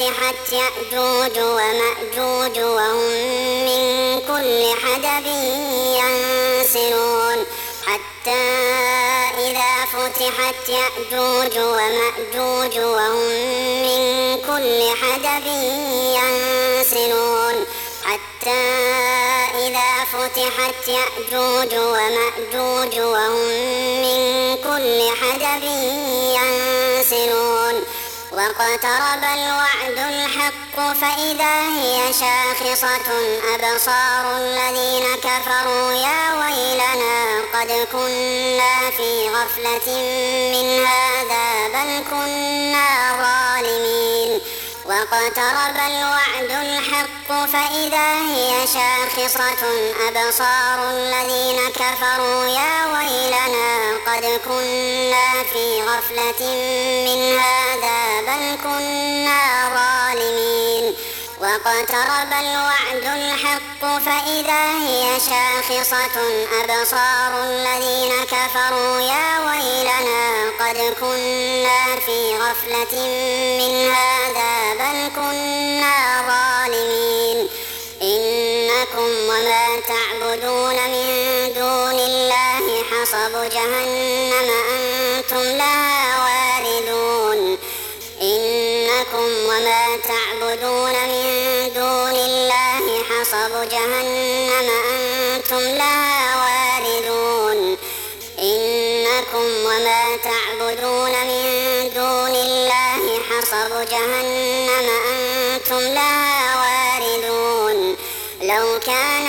فتحت يأجوج ومأجوج وهم من كل حدب ينسلون حتى إذا فتحت يأجوج ومأجوج وهم من كل حدب ينسلون حتى إذا فتحت يأجوج ومأجوج وهم من كل حدب ينسلون واقترب الوعد الحق فإذا هي شاخصة أبصار الذين كفروا يا ويلنا قد كنا في غفلة من هذا بل كنا ظالمين واقترب الوعد الحق فإذا هي شاخصة أبصار الذين كفروا يا ويلنا قد كنا في غفلة من هذا بل كنا ظالمين واقترب الوعد الحق فإذا هي شاخصة أبصار الذين كفروا يا ويلنا قد كنا في غفلة من هذا بل كنا ظالمين إنكم وما تعبدون من دون الله حصب جهنم أنتم لها واردون إنكم وما تعبدون من دون الله حصب جهنم أنتم لها واردون إنكم وما تعبدون من دون الله حصب جهنم أنتم لها واردون لو كان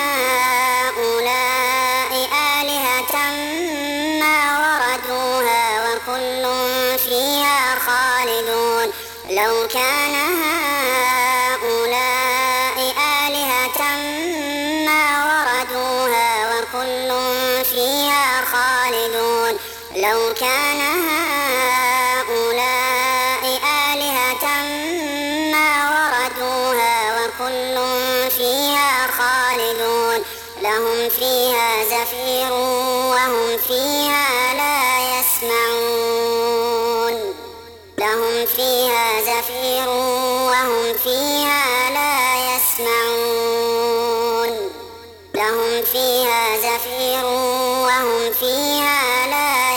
هؤلاء آلهة ما وردوها وكل فيها خالدون لو كان هؤلاء آلهة ما وردوها وكل فيها خالدون لو كان هؤلاء آلهة ما وردوها وكل فيها خالدون لهم فيها زفير وهم فيها لا يسمعون لهم فيها زفير وهم فيها لا يسمعون لهم فيها زفير وهم فيها لا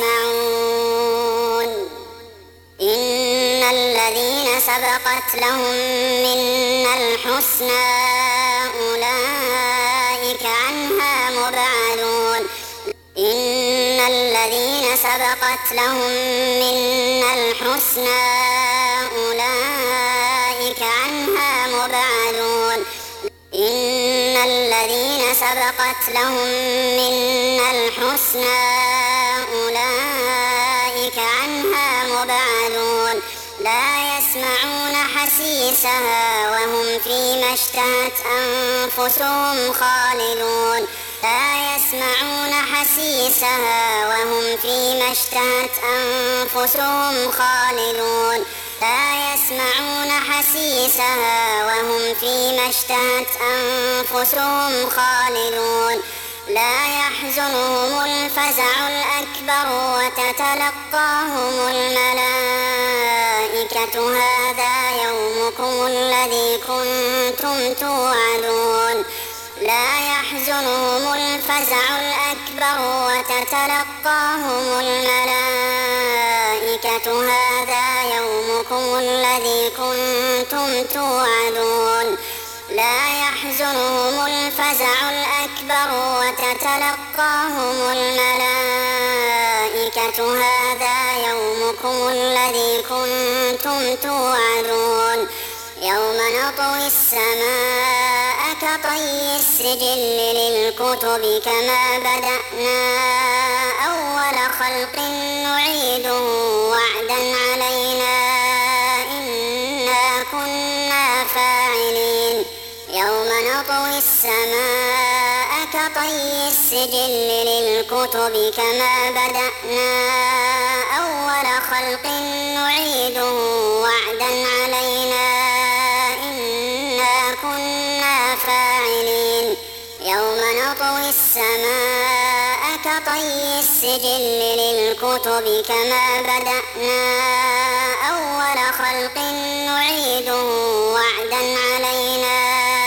يسمعون إن الذين سبقت لهم منا الحسنى أولئك عنها مبعدون إن الذين سبقت لهم منا الحسنى أولئك عنها مبعدون إن الذين سبقت لهم منا الحسنى أولئك عنها مبعدون لا يسمعون حسيسها وهم فيما اشتهت أنفسهم خالدون لا يسمعون حسيسها وهم فيما اشتهت أنفسهم خالدون لا يسمعون حسيسها وهم فيما اشتهت أنفسهم خالدون لا يحزنهم الفزع الأكبر وتتلقاهم الملائكة هذا يومكم الذي كنتم توعدون لا يحزنهم الفزع الأكبر وتتلقاهم الملائكة هذا يومكم الذي كنتم توعدون لا يحزنهم الفزع الأكبر وتتلقاهم الملائكة هذا يومكم الذي كنتم توعدون يوم نطوي السماء كطي السجل للكتب كما بدأنا أول خلق نعيده وعدا علينا إنا كنا فاعلين يوم نطوي السماء كطي السجل للكتب كما بدأنا أول خلق نعيده وعدا علينا إنا كنا فاعلين يوم نطوي السماء كطي السجل للكتب كما بدأنا أول خلق خلق نعيده وعدا علينا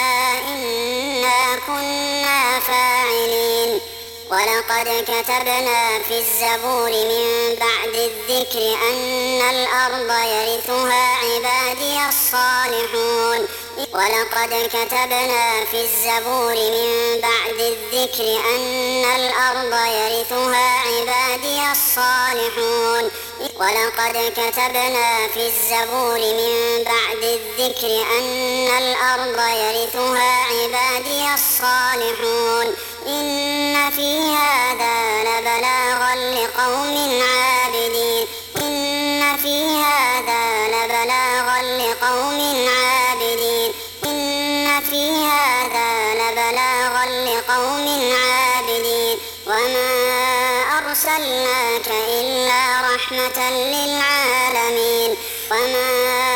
إنا كنا فاعلين ولقد كتبنا في الزبور من بعد الذكر أن الأرض يرثها عبادي الصالحون ولقد كتبنا في الزبور من بعد الذكر أن الأرض يرثها عبادي الصالحون ولقد كتبنا في الزبور من بعد الذكر أن الأرض يرثها عبادي الصالحون إن في هذا لبلاغا لقوم عابدين إن في هذا لبلاغا لقوم عابدين إن في هذا لبلاغا لقوم عابدين وما أرسلناك إلا رحمة للعالمين وما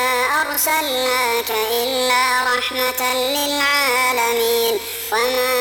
أرسلناك إلا رحمة للعالمين وما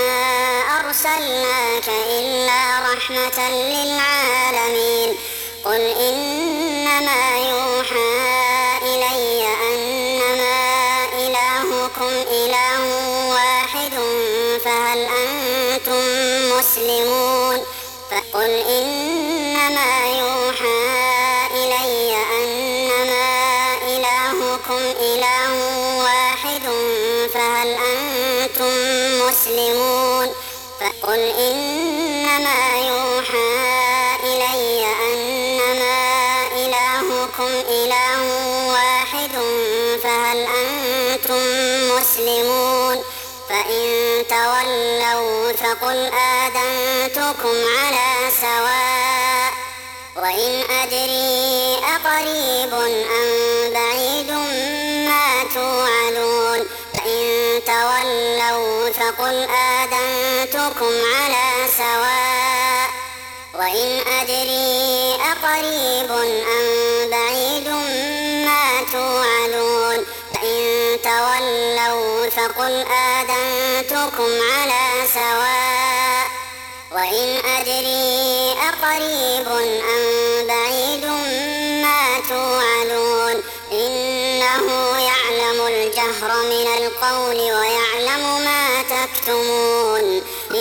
أرسلناك إلا رحمة للعالمين قل إنما يوحى إلي أنما إلهكم إله واحد فهل أنتم مسلمون فقل إنما يوحى إلي أنما إلهكم إله واحد فهل أنتم مسلمون فقل إنما يوحى إلي أنما إلهكم إله واحد فهل أنتم مسلمون فإن تولوا فقل آذنتكم على سواء وإن أدري أقريب أم بعيد ما توعدون فإن تولوا فقل آذنتكم على سواء وإن أدري أقريب أم بعيد ما توعدون فإن تولوا فقل آذنتكم على سواء وإن أدري أقريب أم بعيد ما توعدون إنه يعلم الجهر من القول ويعلم ما تكتمون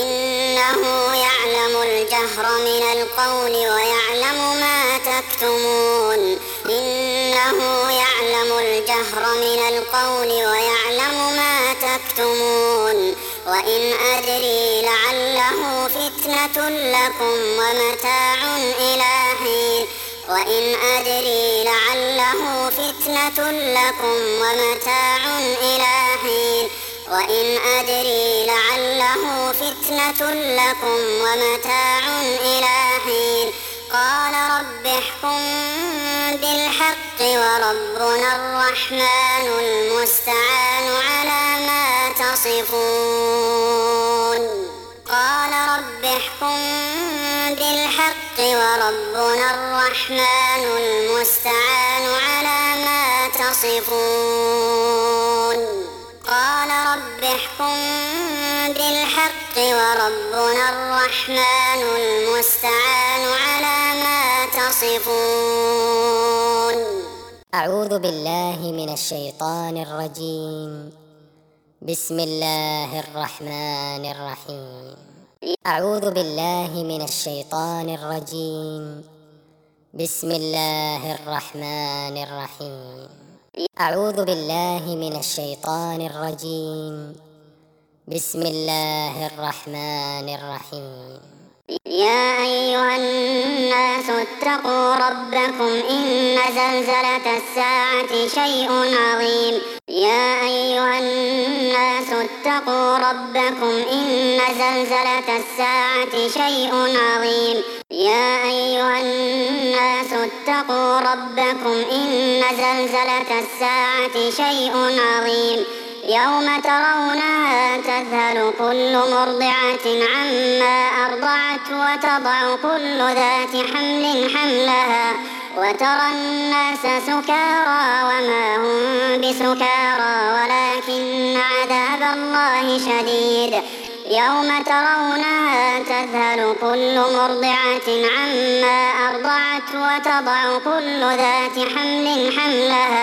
إنه يعلم الجهر من القول ويعلم ما تكتمون إنه يعلم الجهر من القول ويعلم ما تكتمون وإن أدري لعله فتنة لكم ومتاع إلى حين وإن أدري لعله فتنة لكم ومتاع إلى حين وإن أدري لعله فتنة لكم ومتاع إلى حين قال رب احكم بالحق وربنا الرحمن المستعان على ما تصفون قال رب احكم بالحق وربنا الرحمن المستعان على ما تصفون قال رب احكم بالحق وربنا الرحمن المستعان على ما تصفون أعوذ بالله من الشيطان الرجيم بسم الله الرحمن الرحيم أعوذ بالله من الشيطان الرجيم بسم الله الرحمن الرحيم أعوذ بالله من الشيطان الرجيم بسم الله الرحمن الرحيم يا أيها الناس اتقوا ربكم إن زلزلة الساعة شيء عظيم يا أيها الناس اتقوا ربكم إن زلزلة الساعة شيء عظيم يا أيها الناس اتقوا ربكم إن زلزلة الساعة شيء عظيم يوم ترونها تذهل كل مرضعة عما أرضعت وتضع كل ذات حمل حملها وترى الناس سكارى وما هم بسكارى ولكن عذاب الله شديد يوم ترونها تذهل كل مرضعة عما أرضعت وتضع كل ذات حمل حملها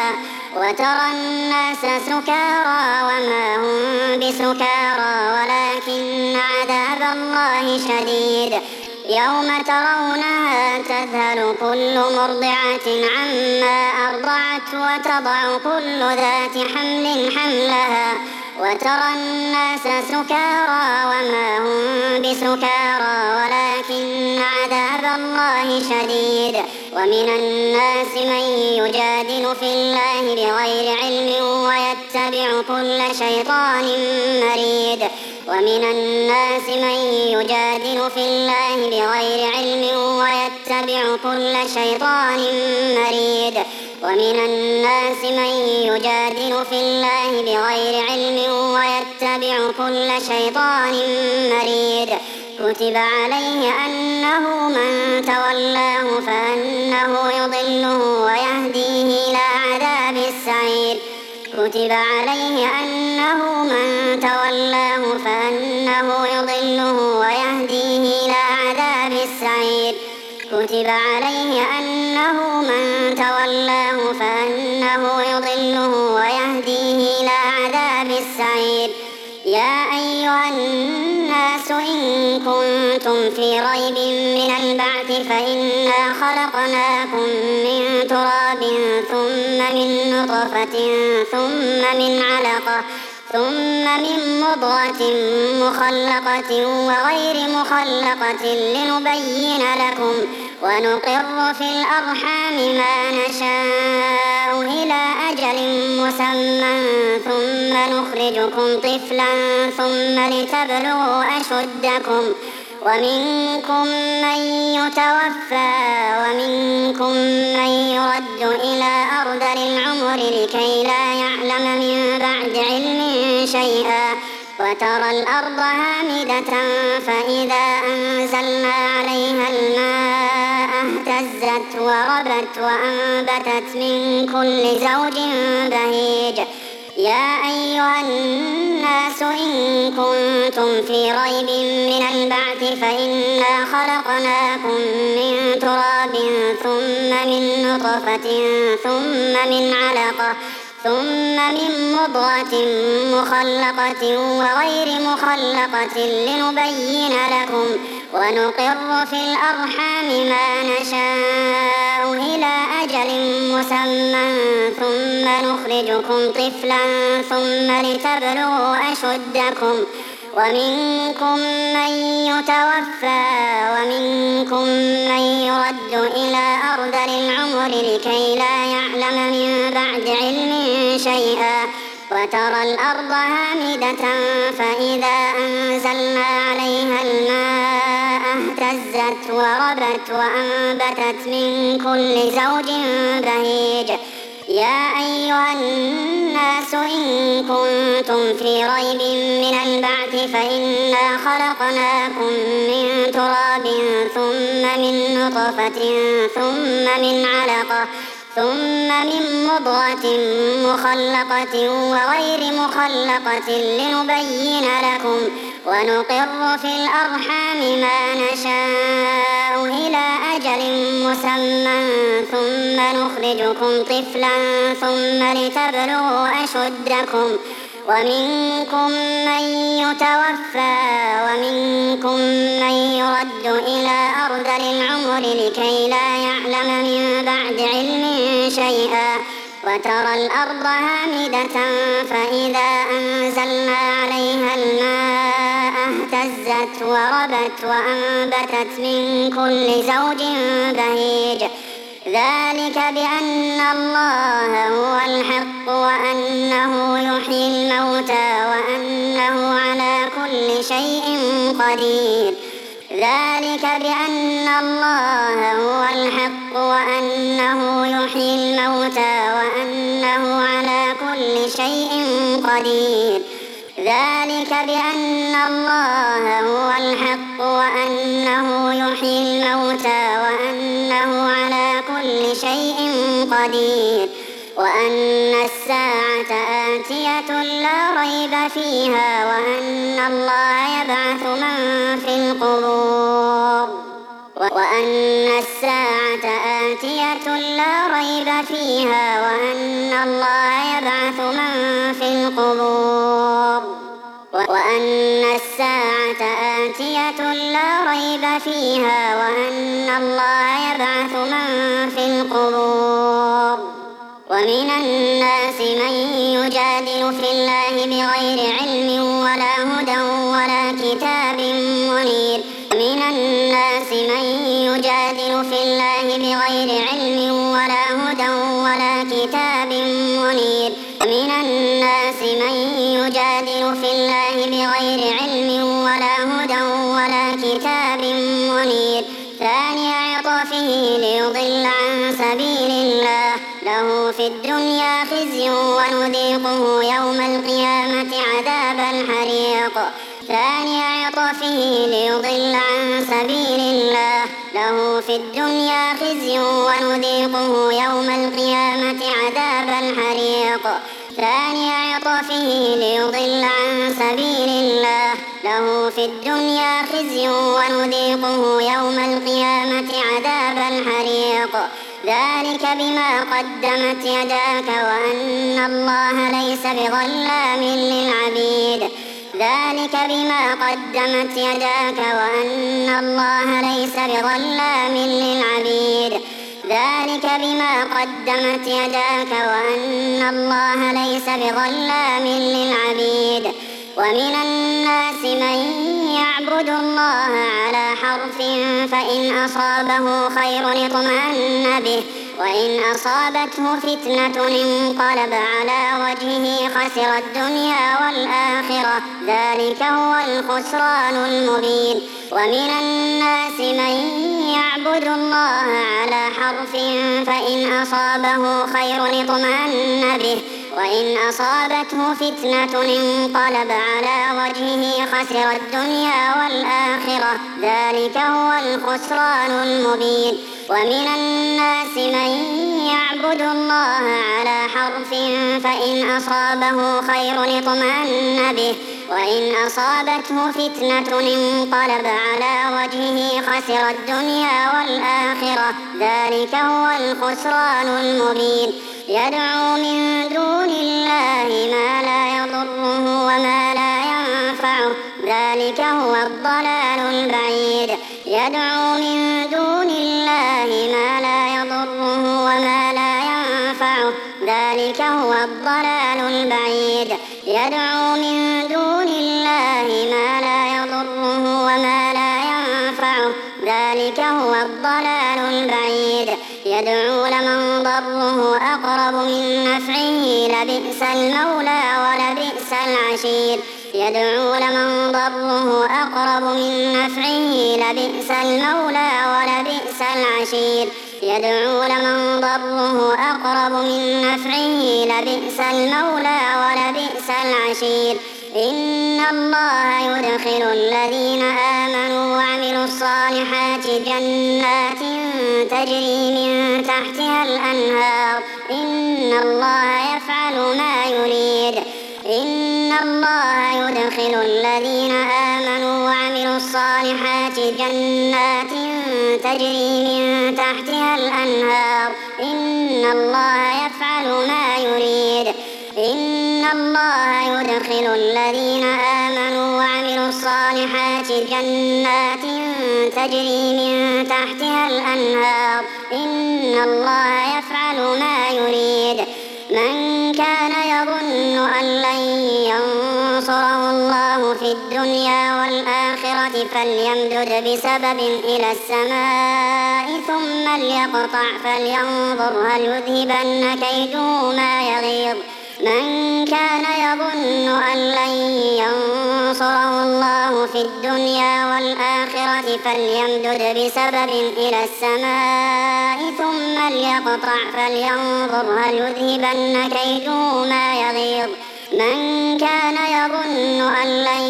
وترى الناس سكارى وما هم بسكارى ولكن عذاب الله شديد يوم ترونها تذهل كل مرضعة عما أرضعت وتضع كل ذات حمل حملها وترى الناس سكارى وما هم بسكارى ولكن عذاب الله شديد ومن الناس من يجادل في الله بغير علم ويتبع كل شيطان مريد ومن الناس من يجادل في الله بغير علم ويتبع كل شيطان مريد ومن الناس من يجادل في الله بغير علم ويتبع كل شيطان مريد كتب عليه أنه من تولاه فأنه يضله ويهديه إلى عذاب السعير كتب عليه أنه من تولاه فأنه يضله ويهديه إلى عذاب السعير كتب عليه أنه من تولاه فأنه يضله ويهديه إلى عذاب السعير يا أيها الناس إن كنتم في ريب من البعث فإنا خلقناكم من تراب ثم من نطفة ثم من علقة ثم من مضغة مخلقة وغير مخلقة لنبين لكم ونقر في الأرحام ما نشاء إلى أجل مسمى ثم نخرجكم طفلا ثم لتبلغوا أشدكم ومنكم من يتوفى ومنكم من يرد إلى أرذل العمر لكي لا يعلم من بعد علم شيئا وترى الأرض هامدة فإذا أنزلنا عليها الماء اهتزت وربت وأنبتت من كل زوج بهيج يا أيها الناس إن كنتم في ريب من البعث فإنا خلقناكم من تراب ثم من نطفة ثم من علقة ثم من مضغة مخلقة وغير مخلقة لنبين لكم ونقر في الأرحام ما نشاء إلى أجل مسمى ثم نخرجكم طفلا ثم لتبلغوا أشدكم ومنكم من يتوفى ومنكم من يرد إلى أرذل العمر لكي لا يعلم من بعد علم شيئا وترى الأرض هامدة فإذا أنزلنا عليها الماء اهتزت وربت وأنبتت من كل زوج بهيج يا أيها الناس إن كنتم في ريب من البعث فإنا خلقناكم من تراب ثم من نطفة ثم من علقة ثم من مضغة مخلقة وغير مخلقة لنبين لكم ونقر في الأرحام ما نشاء إلى أجل مسمى ثم نخرجكم طفلا ثم لتبلغوا أشدكم ومنكم من يتوفى ومنكم من يرد إلى أرذل العمر لكي لا يعلم من بعد علم شيئا وترى الأرض هامدة فإذا أنزلنا عليها الماء اهتزت وربت وأنبتت من كل زوج بهيج ذلك بأن الله هو الحق وأنه يحيي الموتى وأنه على كل شيء قدير ذلك بأن الله هو الحق وأنه يحيي الموتى وأنه على كل شيء قدير ذلك بأن الله هو الحق وأنه يحيي الموتى وأنه على كل شيء قدير وأن الساعة آتية لا ريب فيها وأن الله يبعث من في القبور وأن الساعة آتية لا ريب فيها وأن الله يبعث من في القبور وأن الساعة آتية لا ريب فيها وأن الله يبعث من في القبور ومن الناس من يجادل في الله بغير علم ولا هدى ولا كتاب منير من الناس من يجادل في الله بغير علم ولا هدى ولا كتاب منير من الناس من يجادل في الله بغير علم ولا هدى ولا كتاب منير ثاني عطفه ليضل عن سبيل الله له في الدنيا خزي ونذيقه يوم القيامة عذاب الحريق ثاني عطفه ليضل عن سبيل الله له في الدنيا خزي ونذيقه يوم القيامة عذاب الحريق ثاني عطفه ليضل عن سبيل الله له في الدنيا خزي ونذيقه يوم القيامة عذاب الحريق ذلك بما قدمت يداك وأن الله ليس بظلام للعبيد ذلك بما قدمت يداك وأن الله ليس بظلام للعبيد ذلك بما قدمت يداك وأن الله ليس بظلام للعبيد ومن الناس من يعبد الله على حرف فإن أصابه خير اطمأن به وإن أصابته فتنة انقلب على وجهه خسر الدنيا والآخرة ذلك هو الخسران المبين ومن الناس من يعبد الله على حرف فإن أصابه خير اطمأن به وإن أصابته فتنة انقلب على وجهه خسر الدنيا والآخرة ذلك هو الخسران المبين ومن الناس من يعبد الله على حرف فإن أصابه خير اطمأن به وإن أصابته فتنة انقلب على وجهه خسر الدنيا والآخرة ذلك هو الخسران المبين يدعو من دون الله ما لا يضره وما لا ينفعه ذلك هو الضلال البعيد يدعو من دون الله ما لا يضره وما لا ينفعه ذلك هو الضلال البعيد يدعو من دون الله ما لا يضره وما لا ينفعه ذلك هو الضلال البعيد يدعو لمن ضره أقرب من نفعه لبئس المولى ولبئس العشير يدعو لمن ضره أقرب من نفعه لبئس المولى ولبئس العشير يدعو لمن ضره أقرب من نفعه لبئس المولى ولبئس العشير إن الله يدخل الذين آمنوا وعملوا الصالحات جنات تجري من تحتها الأنهار إن الله يفعل ما يريد إن الله يدخل الذين آمنوا وعملوا الصالحات جنات تجري من تحتها الأنهار إن الله يفعل ما يريد إن الله يدخل الذين آمنوا وعملوا الصالحات جنات تجري من تحتها الأنهار إن الله يفعل ما يريد من كان يظن أن لن ينصره الله في الدنيا والآخرة فليمدد بسبب إلى السماء ثم ليقطع فلينظر هل يذهبن كيده ما يغيظ من كان يظن أن لن ينصره الله في الدنيا والآخرة فليمدد بسبب إلى السماء ثم ليقطع فلينظر هل يذهبن كيده ما يغيظ من كان يظن أن لن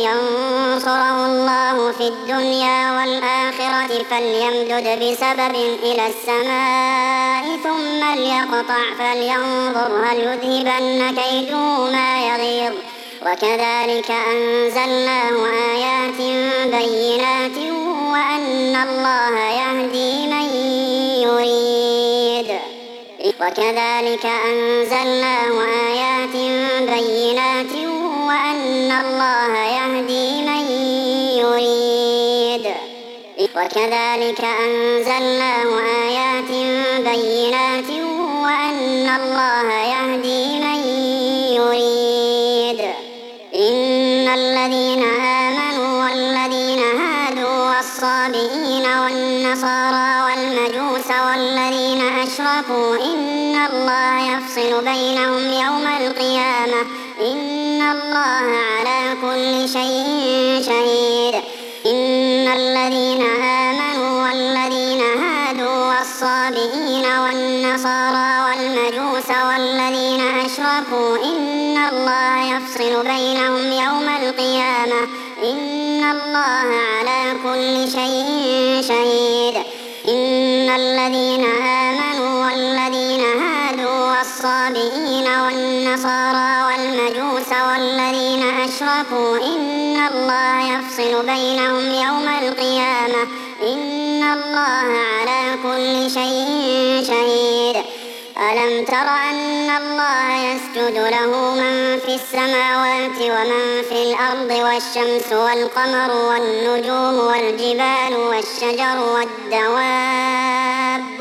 ينصره الله في الدنيا والآخرة فليمدد بسبب إلى السماء ثم ليقطع فلينظر هل يذهبن كيده ما يغيظ وكذلك أنزلناه آيات بينات وأن الله يهدي من يريد. وكذلك أنزلناه آيات بينات وأن الله يهدي من يريد. وكذلك أنزلناه آيات بينات وأن الله يهدي من يريد. إن الذين آمنوا والذين هادوا والصابئين والنصارى والمجوس والذين أشركوا إن الله يفصل بينهم يوم القيامة إن الله على كل شيء شهيد. إن الذين آمنوا والذين هادوا والصابئين والنصارى والمجوس والذين أشركوا إن الله يفصل بينهم يوم القيامة إن الله على كل شيء شهيد. إن الذين آمنوا والذين هادوا والصابئين والنصارى والمجوس والذين أشركوا إن الله يفصل بينهم يوم القيامة إن الله على كل شيء شهيد. ألم تر أن الله يسجد له من في السماوات ومن في الأرض والشمس والقمر والنجوم والجبال والشجر والدواب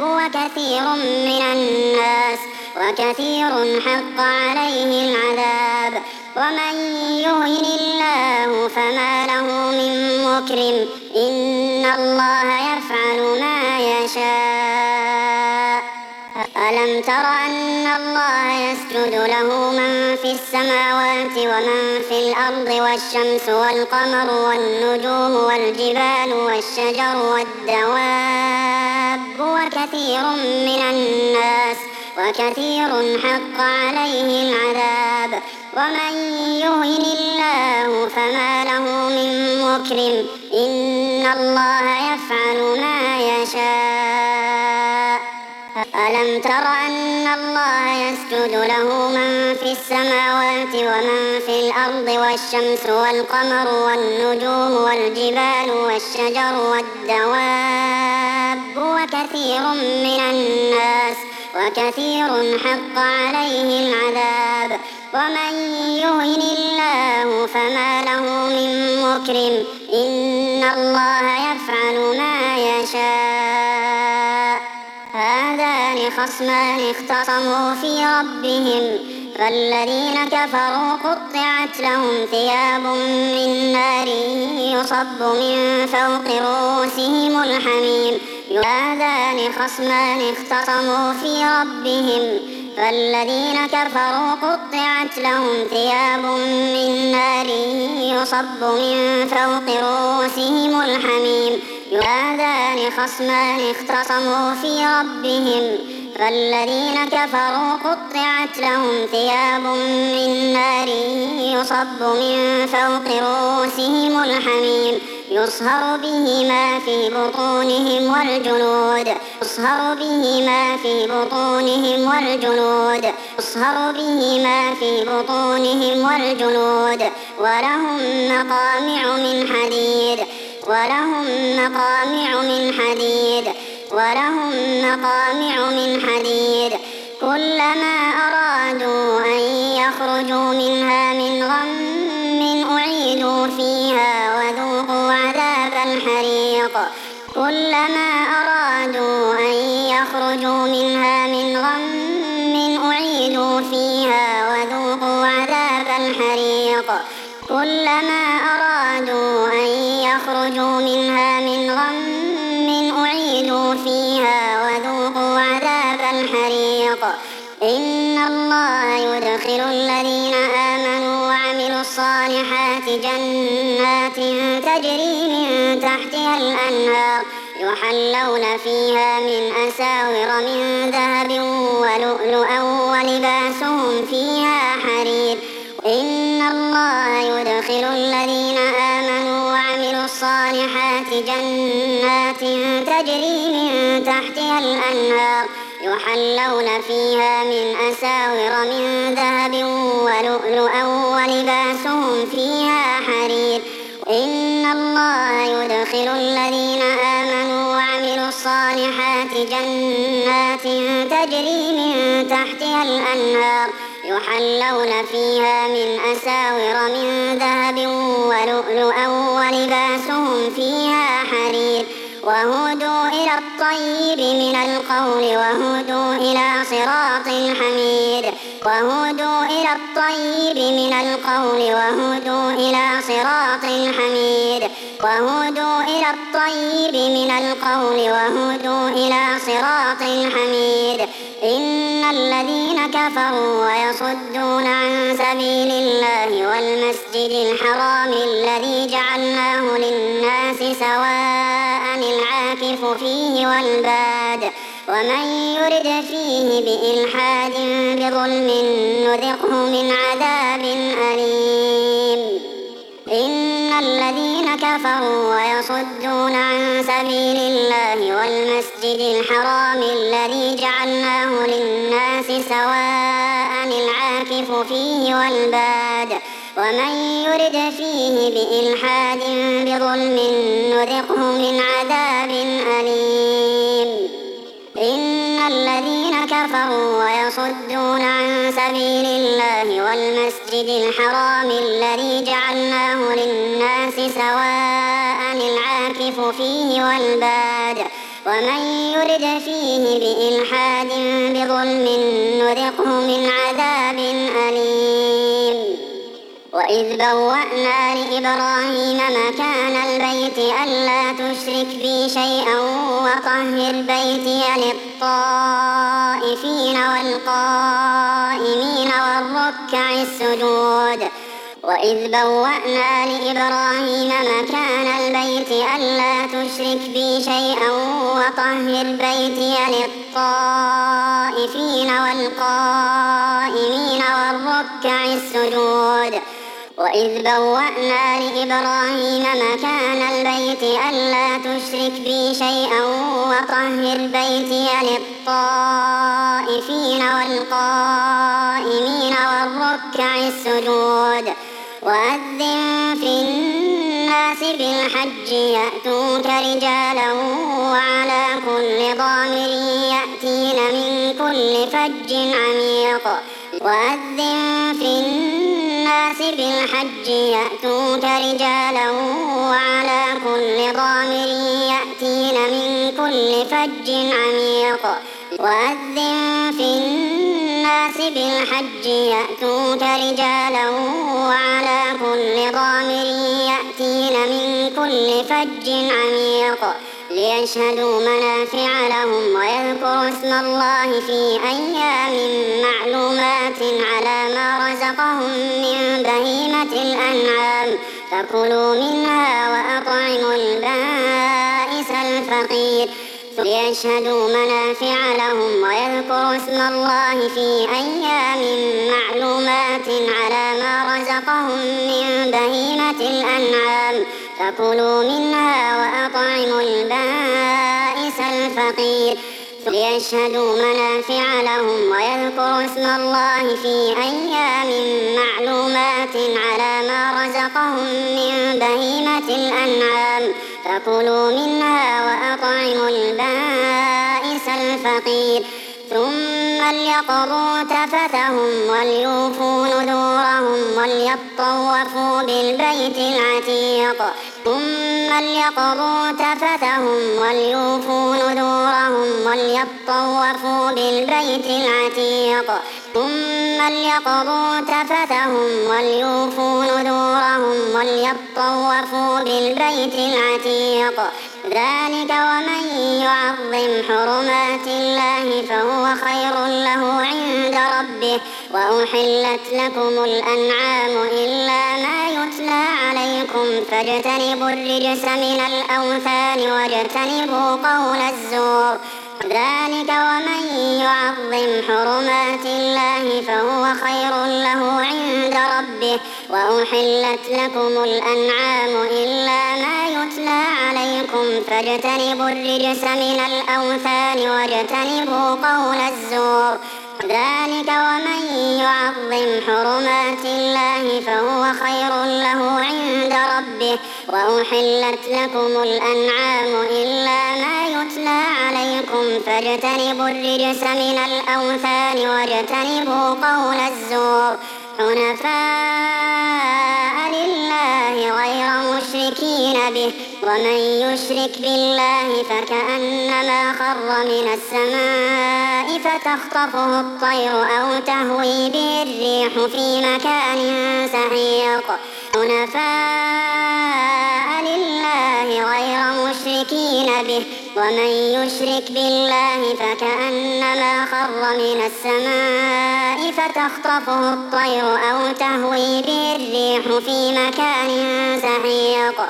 وكثير حق عليه العذاب. ومن يهن الله فما له من مكرم إن الله يفعل ما يشاء. ألم تر أن الله يسجد له من في السماوات ومن في الأرض والشمس والقمر والنجوم والجبال والشجر والدواب وكثير حق عليه العذاب. ومن يهن الله فما له من مكرم إن الله يفعل ما يشاء. ألم تر أن الله يسجد له من في السماوات ومن في الأرض والشمس والقمر والنجوم والجبال والشجر والدواب وكثير حق عليه العذاب. ومن يهن الله فما له من مكرم إن الله يفعل ما يشاء. هذان خصمان اختصموا في ربهم فالذين كفروا قطعت لهم ثياب من نار يصب من فوق رؤوسهم الحميم. هذان خصمان اختصموا في ربهم فالذين كفروا قطعت لهم ثياب من نار يصب من فوق رؤوسهم الحميم. هذان خصمان اختصموا في ربهم فالذين كفروا قطعت لهم ثياب من نار يصب من فوق رؤوسهم الحميم يصهر به ما في بطونهم والجلود ولهم مقامع من حديد كلما أرادوا أن يخرجوا منها من غم أعيدوا فيها وذوقوا عذاب الحريق. كلما أرادوا أن يخرجوا منها من غم أعيدوا فيها وذوقوا عذاب الحريق. كلما أرادوا أن يخرجوا منها من غم أعيدوا فيها وذوقوا عذاب الحريق. إن الله يدخل الذين آمنوا وعملوا الصالحات جنات تجري من تحتها الأنهار يحلون فيها من أساور من ذهب ولؤلؤا ولباسهم فيها حرير. إن الله يدخل الذين آمنوا وعملوا الصالحات جنات تجري من تحتها الأنهار يحلون فيها من أساور من ذهب ولؤلؤا ولباسهم فيها حرير. إن الله يدخل الذين آمنوا وعملوا الصالحات جنات تجري من تحتها الأنهار يحلون فيها من أساور من ذهب ولؤلؤا ولباسهم فيها حرير وهدوا إلى الطيب من القول وهدوا إلى صراط حميد وهدوا إلى الطيب من القول وهدوا إلى صراط حميد وهدوا إلى الطيب من القول وهدوا إلى صراط حميد إن الذين كفروا ويصدون عن سبيل الله والمسجد الحرام الذي جعلناه للناس سواء العاكف فيه والباد ومن يرد فيه بإلحاد بظلم نذقه من عذاب أليم إن الذين كفروا ويصدون عن سبيل الله والمسجد الحرام الذي جعلناه للناس سواء العاكف فيه والباد ومن يرد فيه بإلحاد بظلم نذقه من عذاب أليم إن الذين كفروا ويصدون عن سبيل الله والمسجد الحرام الذي جعلناه للناس سواء العاكف فيه والباد ومن يرد فيه بإلحاد بظلم نذقه من عذاب أليم وإذ بوأنا لإبراهيم مكان البيت ألا تشرك بي شيئا وطهر بيتي للطائفين والقائمين والركع السجود وإذ بوأنا لإبراهيم مكان البيت ألا تشرك بي شيئا وطهر بيتي للطائفين والقائمين والركع السجود وإذ بوأنا لإبراهيم مكان البيت ألا تشرك بي شيئا وطهر بيتي للطائفين والقائمين والركع السجود وأذن في الناس بالحج يأتوك رجالا وعلى كل ضامر يأتين من كل فج عميق وأذن في الناس بالحج يأتوك رجالا وعلى كل ضامر يأتين من كل فج عميق وأذن في الناس بالحج يأتوك رجالا وعلى كل ضامر يأتين من كل فج عميق ليشهدوا منافع لهم ويذكروا اسم الله في أيام معلومات على ما رزقهم من بهيمة الأنعام فكلوا منها وأطعموا البائس الفقير ليشهدوا منافع لهم ويذكروا اسم الله في أيام معلومات على ما رزقهم من بهيمة الأنعام فكلوا منها وأطعموا البائس الفقير ليشهدوا منافع لهم ويذكروا اسم الله في أيام معلومات على ما رزقهم من بهيمة الأنعام فكلوا منها وأطعموا البائس الفقير ثم ليقضوا تفثهم وليوفوا نذورهم وليطوفوا بالبيت العتيق ثم ليقضوا تفثهم وليوفوا نذورهم وليطوفوا بالبيت العتيق ثم ليقضوا تفثهم وليوفوا نذورهم وليطوفوا بالبيت العتيق ذلك ومن يعظم حرمات الله فهو خير له عند ربه وأحلت لكم الأنعام إلا ما يتلى عليكم فاجتنبوا الرجس من الأوثان واجتنبوا قول الزور ذلك ومن يعظم حرمات الله فهو خير له عند ربه وأحلت لكم الأنعام إلا ما يتلى عليكم فاجتنبوا الرجس من الأوثان واجتنبوا قول الزور ذلك ومن يعظم حرمات الله فهو خير له عند ربه به وأحلت لكم الأنعام إلا ما يتلى عليكم فاجتنبوا الرجس من الأوثان واجتنبوا قول الزور حنفاء لله غير مشركين به ومن يشرك بالله فكأنما خر من السماء فتخطفه الطير أو تهوي به الريح في مكان سحيق حنفاء لله غير مشركين به ومن يشرك بالله فكأنما خر من السماء فتخطفه الطير أو تهوي به الريح في مكان سحيق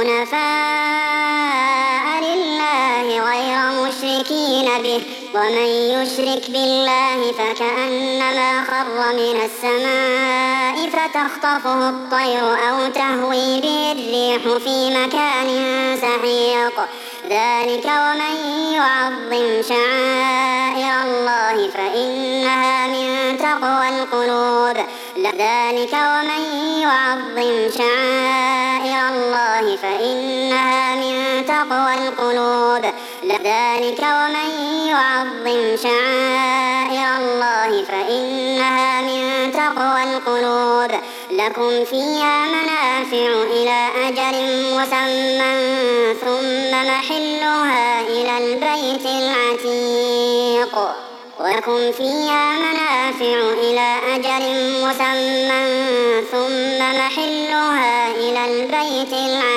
حنفاء لله غير مشركين به ومن يشرك بالله فكأنما خر من السماء فتخطفه الطير أو تهوي به الريح في مكان سحيق ذلك ومن يعظم شعائر الله فإنها من تقوى القلوب ذلك ومن يعظم شعائر الله فإنها من تقوى القلوب ذلك ومن يعظم شعائر الله فإنها من تقوى القلوب لكم فيها منافع إلى أجل مسمى ثم محلها إلى البيت العتيق ولكم فيها منافع إلى أجل مسمى ثم محلها إلى البيت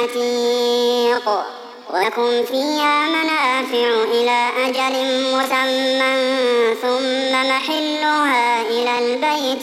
العتيق ولكم فيها منافع إلى أجل مسمى ثم محلها إلى البيت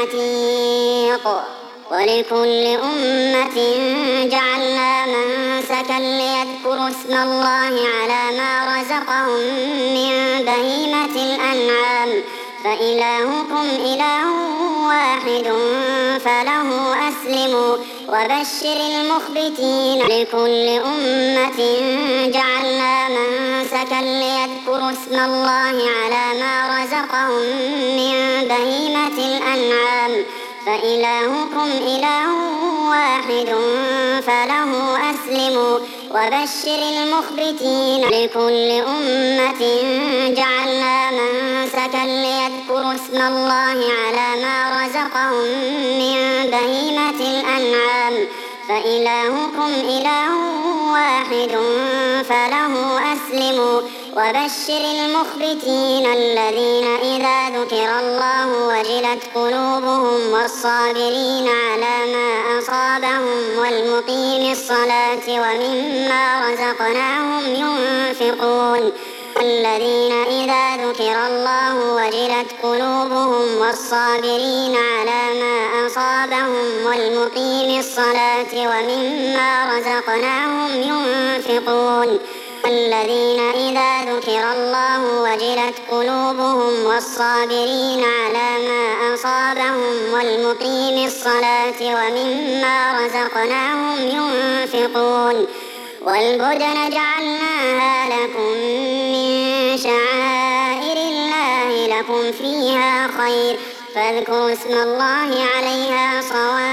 العتيق ولكل أمة جعلنا منسكا ليذكروا اسم الله على ما رزقهم من بهيمة الأنعام فإلهكم إله واحد فله أسلموا وبشر المخبتين لكل أمة جعلنا منسكا ليذكروا اسم الله على ما رزقهم من بهيمة الأنعام فإلهكم إله واحد فله أسلموا وبشر المخبتين لكل أمة جعلنا منسكا ليذكروا اسم الله على ما رزقهم من بهيمة الأنعام فإلهكم إله واحد فله أسلموا وبشر المخبتين الذين إذا ذكر الله وجلت قلوبهم والصابرين على ما أصابهم والمقيم الصلاة ومما رزقناهم ينفقون الذين إذا ذكر الله وجلت قلوبهم والصابرين على ما أصابهم والمقيم الصلاة ومما رزقناهم ينفقون الذين إذا ذكر الله وجلت قلوبهم والصابرين على ما أصابهم والمقيم الصلاة ومما رزقناهم ينفقون والبدن جعلناها لكم من شعائر الله لكم فيها خير فاذكروا اسم الله عليها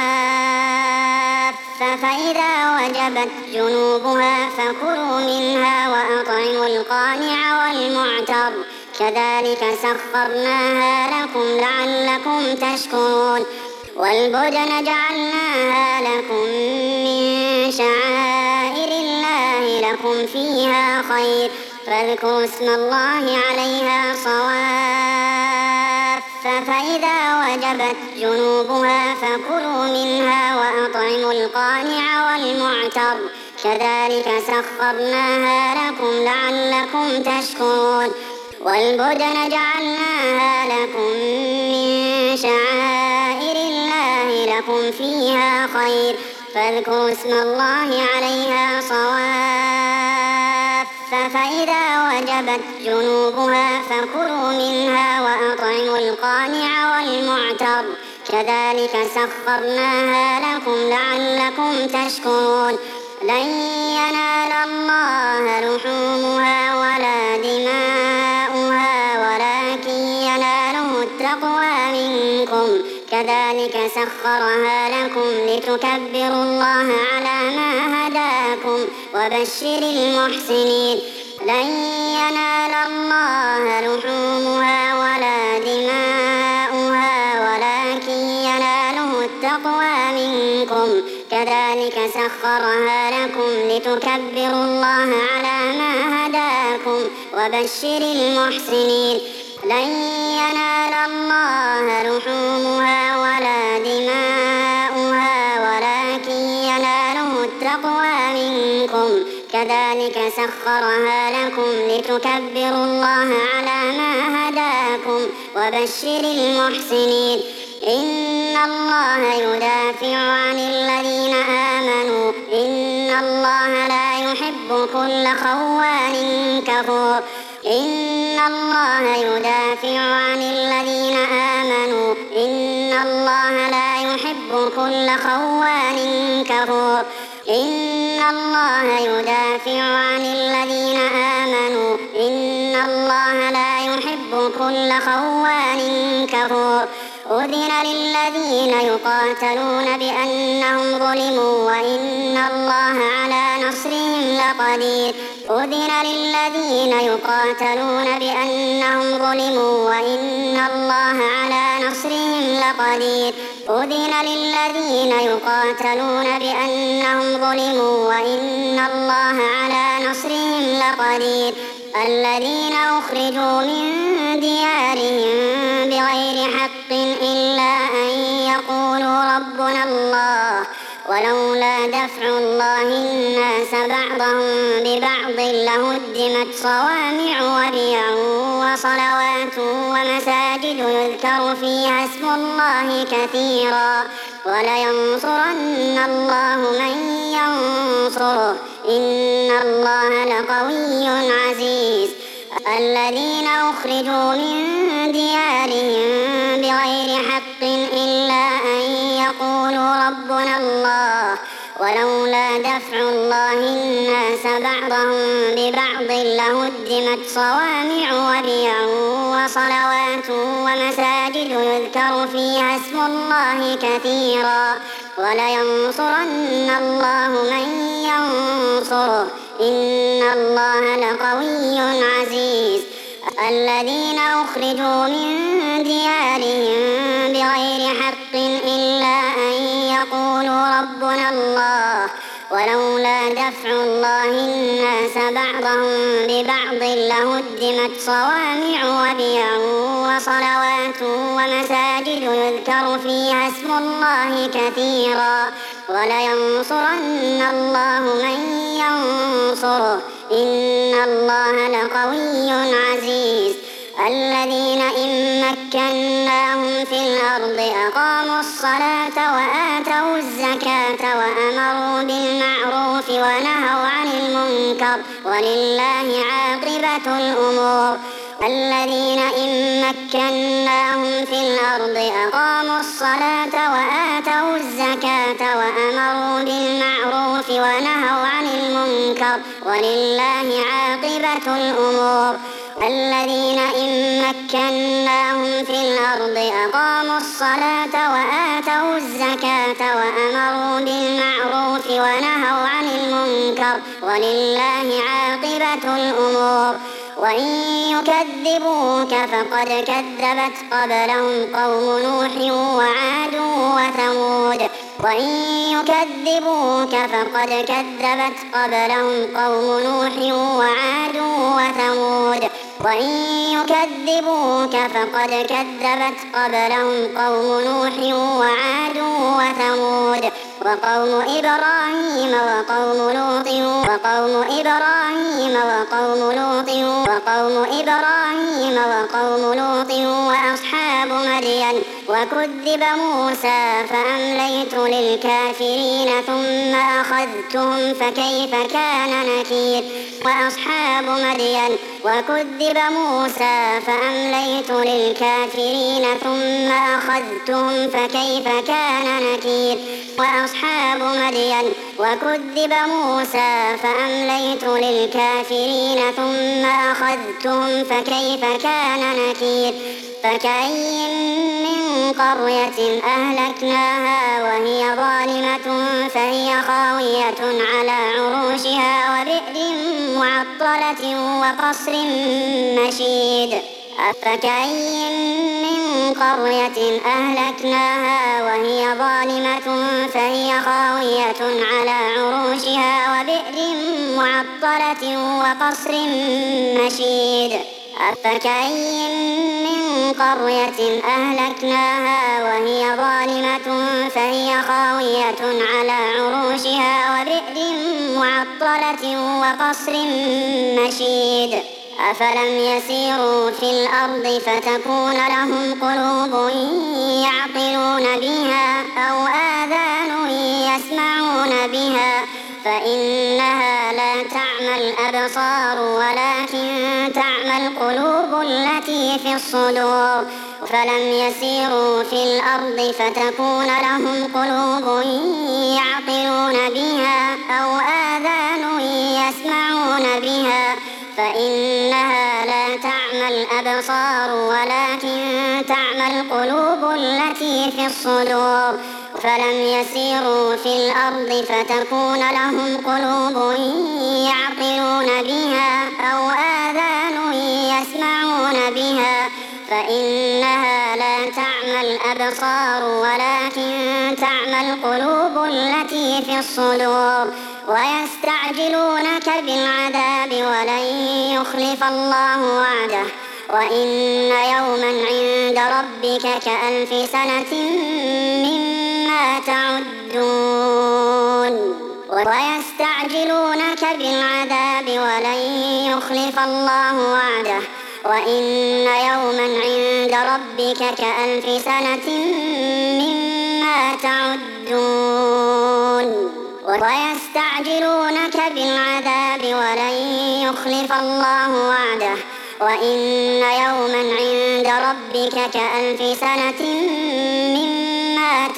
صواف فإذا وجبت جنوبها فكلوا منها وأطعموا القانع والمعتر كذلك سخرناها لكم لعلكم تشكرون والبدن جعلناها لكم من شعائر الله لكم فيها خير فاذكروا اسم الله عليها صواف فإذا وجبت جنوبها فكلوا منها وأطعموا القانع والمعتر كذلك سخرناها لكم لعلكم تشكرون والبدن جعلناها لكم من شعائر الله لكم فيها خير فاذكروا اسم الله عليها صواف فإذا وجبت جنوبها فكلوا منها وأطعموا القانع والمعتر كذلك سخرناها لكم لعلكم تشكرون لن ينال الله لحومها ولا دماؤها ولكن يناله التقوى منكم كذلك كذلك سخرها لكم لتكبروا الله على ما هداكم وبشر المحسنين. لن ينال الله لحومها ولا دماؤها ولكن يناله التقوى منكم. كذلك سخرها لكم لتكبروا الله على ما هداكم وبشر المحسنين. لن ينال الله لحومها ولا دماؤها ولكن يناله التقوى منكم. كذلك سخرها لكم لتكبروا الله على ما هداكم وبشر المحسنين. إن الله يدافع عن الذين آمنوا إن الله لا يحب كل خوان كفور. إن الله يدافع عن الذين آمنوا إن الله لا يحب كل خوان كفور. إن الله يدافع عن الذين آمنوا إن الله لا يحب كل خوان كفور. أذن للذين يقاتلون بأنهم ظلموا وإن الله على نصرهم لقدير. أذن للذين يقاتلون بأنهم ظلموا وإن الله على نصرهم لقدير. أذن للذين يقاتلون بأنهم ظلموا وإن الله على نصرهم لقدير. الذين أخرجوا من ديارهم بغير حق إلا أن يقولوا ربنا الله ولولا دفع الله الناس بعضهم ببعض لهدمت صوامع وبيع وصلوات ومساجد يذكر فيها اسم الله كثيرا ولينصرن الله من ينصره إن الله لقوي عزيز. الذين أخرجوا من ديارهم بغير حق إلا أن يقولوا ربنا الله ولولا دفع الله الناس بعضهم ببعض لهدمت صوامع وبيع وصلوات ومساجد يذكر فيها اسم الله كثيرا ولينصرن الله من ينصره إن الله لقوي عزيز. الذين أخرجوا من ديارهم بغير حق إلا أن يقولوا ربنا الله ولولا دفع الله الناس بعضهم ببعض لهدمت صوامع وبيع وصلوات ومساجد يذكر فيها اسم الله كثيرا ولينصرن الله من ينصره إن الله لقوي عزيز. الذين إن مكناهم في الأرض أقاموا الصلاة وآتوا الزكاة وأمروا بالمعروف ونهوا عن المنكر ولله عاقبة الأمور. الذين إن مكناهم في الأرض أقاموا الصلاة وآتوا الزكاة وأمروا بالمعروف ونهوا عن المنكر ولله عاقبة الأمور. الذين إن مكناهم في الأرض أقاموا الصلاة وآتوا الزكاة وأمروا بالمعروف ونهوا عن المنكر ولله عاقبة الأمور. وإن يكذبوك فقد كذبت قبلهم قوم نوح وعاد وثمود. وإن يكذبوك فقد كذبت قبلهم قوم نوح وعاد وثمود. وإن يكذبوك فقد كذبت قبلهم قوم نوح وعاد وثمود وقوم إبراهيم وقوم لوط وقوم إبراهيم وقوم لوط وقوم إبراهيم وقوم لوط وأصحاب مدين. وكذب موسى فأمليت للكافرين ثم أخذتهم فكيف كان نكير. وأصحاب مدين وكذب موسى فأمليت للكافرين ثم أخذتهم فكيف كان نكير. وأصحاب مدين وكذب موسى فأمليت للكافرين ثم أخذتهم فكيف كان نكير. فكأي من قرية أهلكناها وهي ظالمة فهي خاوية على عروشها وبئر معطلة وقصر مشيد فكأي من قرية أهلكناها وهي ظالمة فهي خاوية على عروشها وبئر معطلة وقصر مشيد فكأي من قرية أهلكناها وهي ظالمة فهي خاوية على عروشها وبئر معطلة وقصر مشيد أفلم يسيروا في الأرض فتكون لهم قلوب يعقلون بها أو آذان يسمعون بها فإنها لا تعمى الأبصار ولكن تعمى القلوب التي في الصدور فلم يسيروا في الأرض فتكون لهم قلوب يعقلون بها أو آذان يسمعون بها فإنها لا تعمى الأبصار ولكن تعمى القلوب التي في الصدور فلم يسيروا في الأرض فتكون لهم قلوب يعقلون بها أو آذان يسمعون بها فإنها لا تعمى الأبصار ولكن تعمى القلوب التي في الصدور ويستعجلونك بالعذاب ولن يخلف الله وعده وإن يوما عند ربك كألف سنة مما تعدون ويستعجلونك بالعذاب ولن يخلف الله وعده وإن يوما عند ربك كألف سنة مما تعدون ويستعجلونك بالعذاب ولن يخلف الله وعده وإن يوما عند ربك كألف سنة مما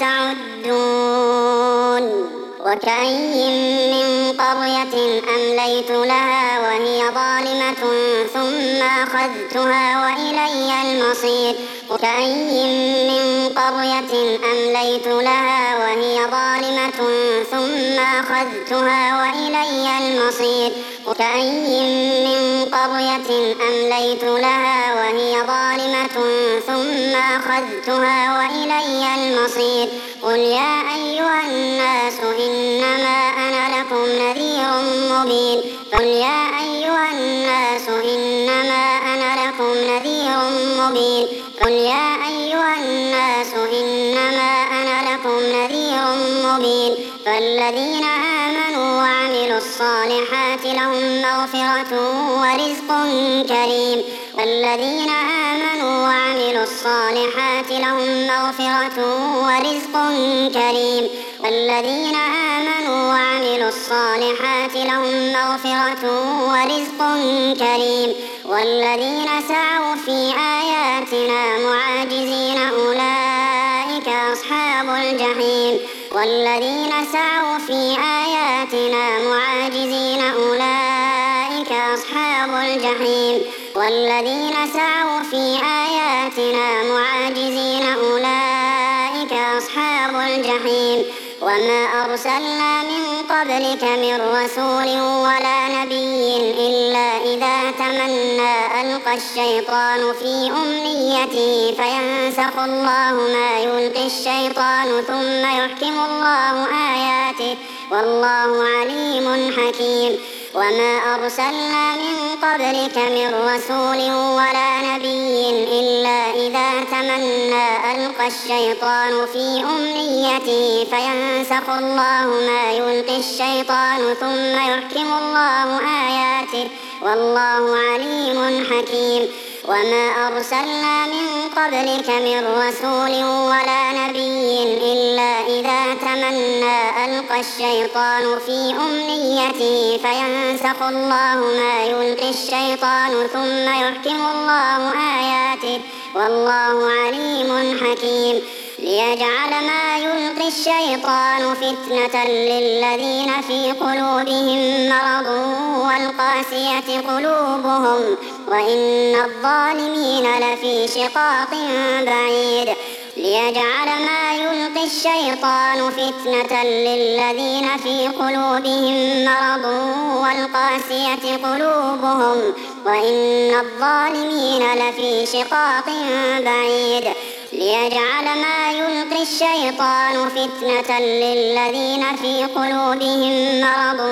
تعدون وكأي من قرية أمليت لها وهي ظالمة ثم أخذتها وإلي المصير وكأي من قرية أمليت لها وهي ظالمة ثم أخذتها وإلي المصير وكأي من قرية أمليت لها وهي ظالمة ثم أخذتها وإلي المصير قل يا أيها الناس إنما أنا لكم نذير مبين قل يا أيها الناس إنما أنا لكم نذير مبين قل يا أيها الناس إنما أنا لكم نذير مبين فالذين آمنوا وعملوا الصالحات لهم مغفرة ورزق كريم والذين آمنوا وعملوا الصالحات لهم مغفرة ورزق كريم والذين آمنوا وعملوا الصالحات لهم مغفرة ورزق كريم والذين سعوا في آياتنا معاجزين أولئك أصحاب الجحيم والذين سعوا في آياتنا معاجزين أولئك أصحاب الجحيم والذين سعوا في آياتنا معاجزين أولئك أصحاب الجحيم وما أرسلنا من قبلك من رسول ولا نبي إلا إذا تمنى ألقى الشيطان في أمنيته فينسخ الله ما يلقي الشيطان ثم يحكم الله آياته والله عليم حكيم وما أرسلنا من قبلك من رسول ولا نبي إلا إذا تمنى ألقى الشيطان في أمنيته فينسخ الله ما يلقي الشيطان ثم يحكم الله آياته والله عليم حكيم وما أرسلنا من قبلك من رسول ولا نبي إلا إذا تمنى ألقى الشيطان في أمنيته فينسخ الله ما يلقي الشيطان ثم يحكم الله آياته والله عليم حكيم ليجعل ما يلقي الشيطان فتنة للذين في قلوبهم مرض والقاسية قلوبهم وإن الظالمين لفي شقاق بعيد ليجعل ما يلقي الشيطان فتنة للذين في قلوبهم مرض والقاسية قلوبهم وإن الظالمين لفي شقاق بعيد ليجعل ما يلقي الشيطان فتنة للذين في قلوبهم مرض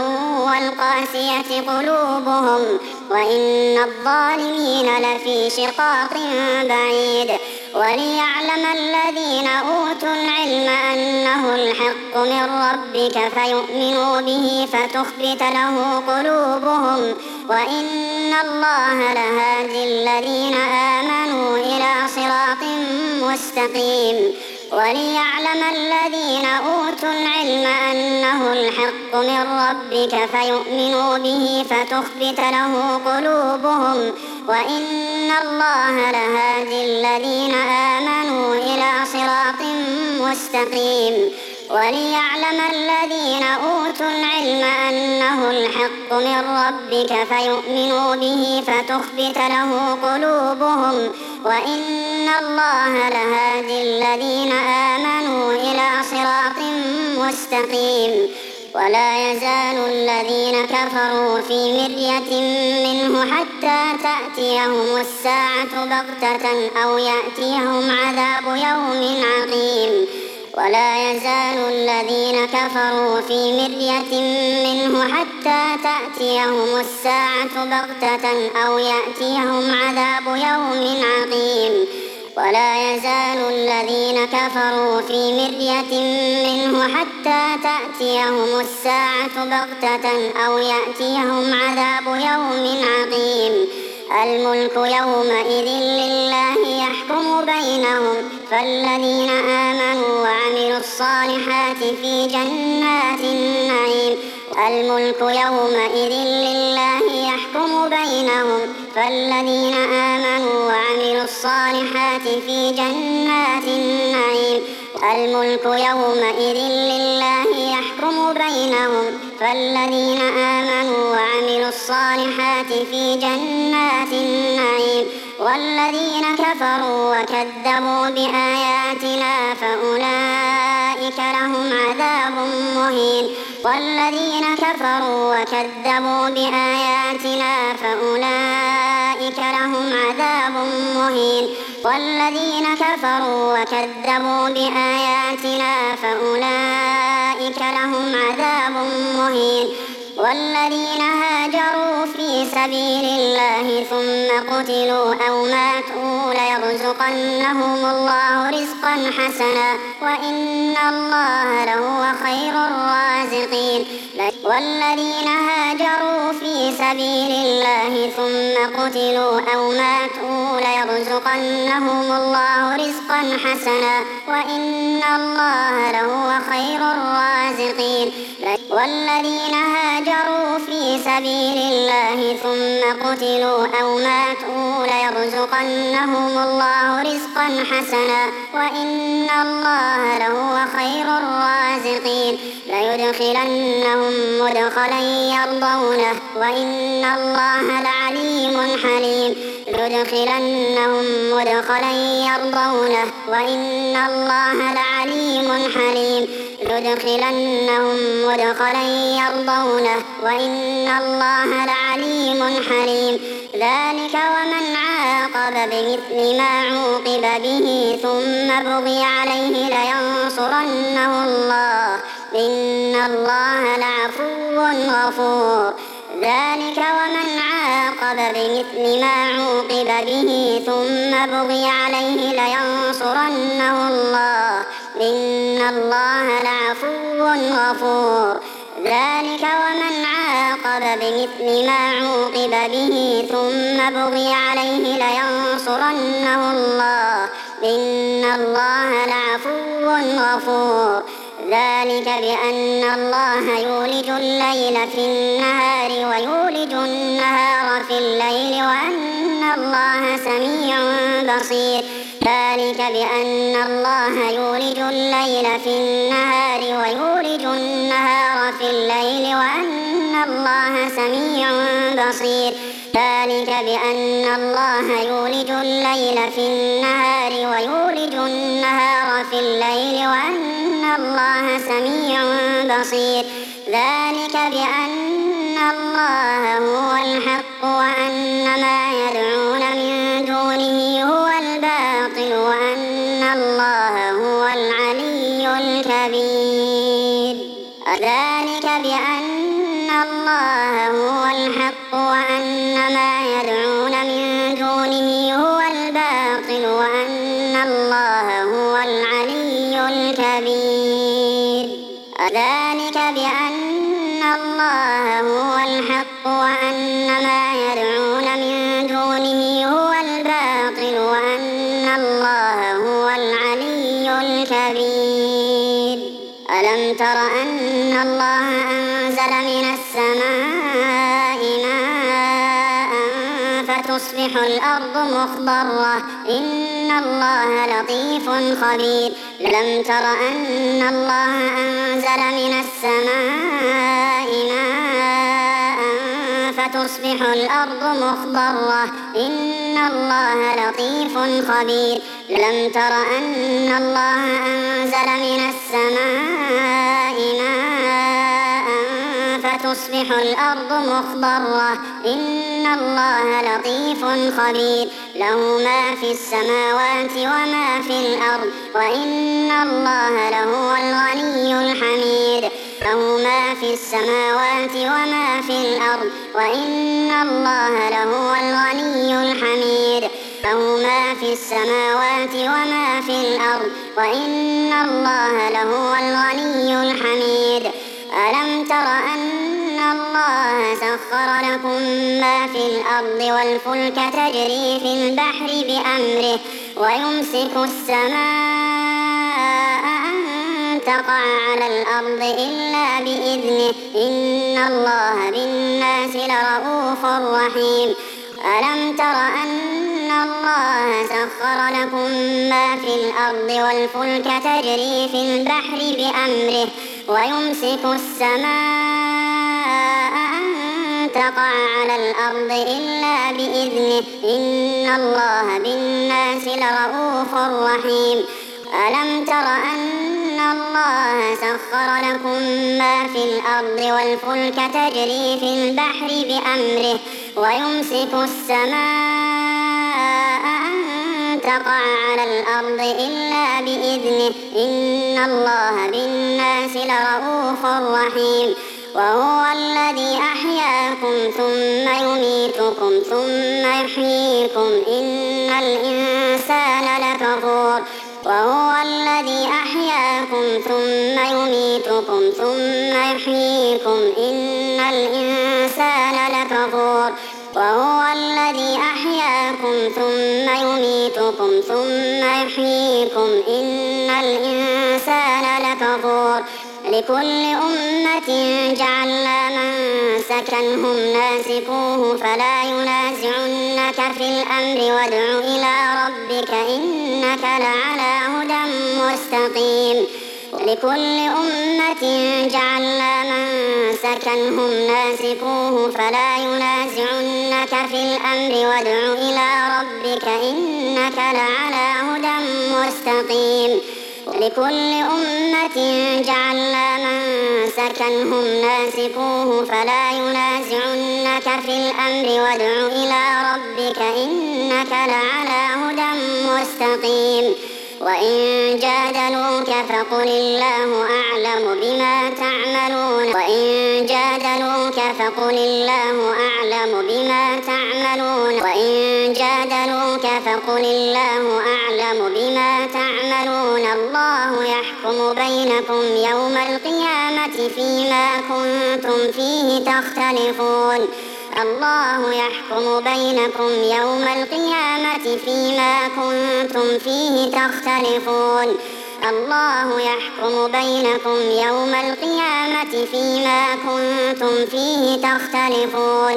والقاسية قلوبهم وإن الظالمين لفي شقاق بعيد وليعلم الذين أوتوا العلم أنه الحق من ربك فيؤمنوا به فتخبت له قلوبهم وإن الله لهادي الذين آمنوا إلى صراط مستقيم وليعلم الذين أوتوا العلم أنه الحق من ربك فيؤمنوا به فتخبت له قلوبهم وإن الله لهادي الذين آمنوا إلى صراط مستقيم وليعلم الذين أوتوا العلم أنه الحق من ربك فيؤمنوا به فتخبت له قلوبهم وإن الله لهادي الذين آمنوا إلى صراط مستقيم ولا يزال الذين كفروا في مرية منه حتى تأتيهم الساعة بغتة أو يأتيهم عذاب يوم عقيم ولا يزال الذين كفروا في مرية منه حتى تأتيهم الساعة بغتة أو يأتيهم عذاب يوم عقيم ولا يزال الذين كفروا في مرية منه حتى تأتيهم الساعة بغتة أو يأتيهم عذاب يوم عقيم الملك يومئذ لله يحكم بينهم فالذين آمنوا وعملوا الصالحات في جنات النعيم الملك يومئذ لله يحكم بينهم فالذين آمنوا وعملوا الصالحات في جنات النعيم الملك يومئذ لله يحكم بينهم فالذين آمنوا وعملوا الصالحات في جنات النعيم والذين كفروا وكذبوا بآياتنا فأولئك لهم عذاب مهين والذين كفروا وكذبوا بآياتنا فأولئك لهم عذاب مهين والذين كفروا وكذبوا بآياتنا فأولئك لهم عذاب مهين والذين هاجروا في سبيل الله ثم قتلوا أو ماتوا ليرزقنهم الله رزقا حسنا وإن الله لهو خير الرازقين والذين هاجروا في سبيل الله ثم قتلوا أو ماتوا ليرزقنهم الله رزقا حسنا وإن الله لهو خير الرازقين والذين هاجروا في سبيل الله ثم قتلوا أو ماتوا ليرزقنهم الله رزقا حسنا وإن الله لهو خير الرازقين ليدخلنهم مدخلا يرضونه وإن الله لعليم حليم ليدخلنهم مدخلا يرضونه وإن الله لعليم حليم ليدخلنهم مدخلا يرضونه وإن الله لعليم حليم ذلك ومن عاقب بمثل ما عوقب به ثم بغي عليه لينصرنه الله إن الله لعفو غفور ذلك ومن عاقب بمثل ما عوقب به ثم بغي عليه لينصرنه الله إن الله لعفو غفور ذلك ومن عاقب بمثل ما عوقب به ثم بغي عليه لينصرنه الله إن الله لعفو غفور ذلك بأن الله يولج الليل في النهار ويولج النهار في الليل وأن الله سميع بصير ذلك بأن الله يولج الليل في النهار ويولج النهار في الليل وأن الله سميع بصير ذلك بأن الله يولج الليل في النهار ويولج النهار في الليل وأن الله سميع بصير ذلك بأن الله هو الحق وأن ما يدعون من دونه هو الباطل وأن الله هو العلي الكبير ذلك بأن الله هو الحق وأن ما يدعون من دونه هو الباطل وأن الله هو العلي الكبير ذلك بأن الله هو الحق وأن ما يدعون من دونه هو الباطل وأن الله هو العلي الكبير ألم تر أن الله أنزل من السماء ماء فتصبح الأرض مخضرة إن الله لطيف خبير ألم تر أن الله أنزل من السماء ماء فتصبح الأرض مخضرة إن الله لطيف خبير ألم تر أن الله أنزل من السماء ماء فتصبح الأرض مخضرة إن الله لطيف خبير له ما في السماوات وما في الأرض وإن الله لهو الغني الحميد له ما في السماوات وما في الأرض وإن الله لهو الغني الحميد له ما في السماوات وما في الأرض وإن الله لهو الغني الحميد ألم تر أن الله سخر لكم ما في الأرض والفلك تجري في البحر بأمره ويمسك السماء أن تقع على الأرض إلا بإذنه إن الله بالناس لرؤوف رحيم ألم تر أن الله سخر لكم ما في الأرض والفلك تجري في البحر بأمره ويمسك السماء أن تقع على الأرض إلا بإذنه إن الله بالناس لرؤوف رحيم ألم تر أن الله سخر لكم ما في الأرض والفلك تجري في البحر بأمره ويمسك السماء أن تقع على الأرض إلا بإذنه إن الله بالناس لرؤوف رحيم وهو الذي أحياكم ثم يميتكم ثم يحييكم إن الإنسان لكفور وهو الذي أحياكم ثم يميتكم ثم يحييكم إن الإنسان لكفور وهو الذي أحياكم ثم يميتكم ثم يحييكم إن الإنسان لكفور لكل أمة جعلنا منسكا هم ناسكوه فلا ينازعنك في الأمر وادع إلى ربك إنك لعلى هدى مستقيم لكل أمة جعلنا منسكا هم ناسكوه فلا ينازعنك في الأمر وادع إلى ربك إنك لعلى هدى مستقيم لكل أمة جعلنا منسكا هم ناسكوه فلا ينازعنك في الأمر وادع إلى ربك إنك لعلى هدى مستقيم وإن جادلوك فقل الله أعلم بما تعملون وإن جادلوك فقل الله أعلم بما تعملون وإن جادلوك فقل الله أعلم بما تعملون الله يحكم بينكم يوم القيامة فيما كنتم فيه تختلفون الله يحكم بينكم يوم القيامة فيما كنتم فيه تختلفون الله يحكم بينكم يوم القيامة فيما كنتم فيه تختلفون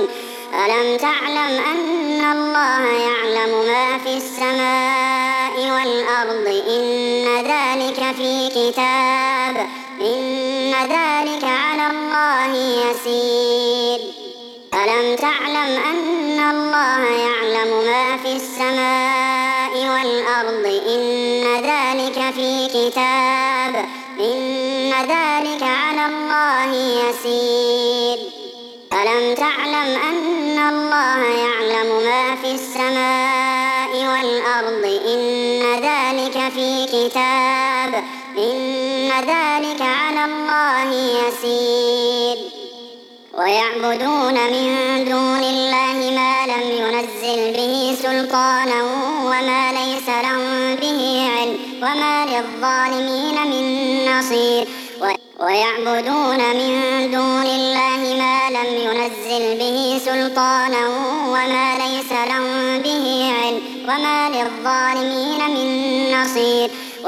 ألم تعلم أن الله يعلم ما في السماء والأرض إن ذلك في كتاب إن ذلك على الله يسير ألم تعلم أن الله يعلم ما في السماء والأرض إن ذلك في كتاب إن ذلك على الله يسير ألم تعلم أن الله يعلم ما في السماء والأرض إن ذلك في كتاب إن ذلك على الله يسير ويعبدون من دون الله ما لم ينزل به سلطانا وما ليس لهم به علم وما للظالمين من نصير ويعبدون من دون الله ما لم ينزل به سلطانا وما ليس لهم به علم وما للظالمين من نصير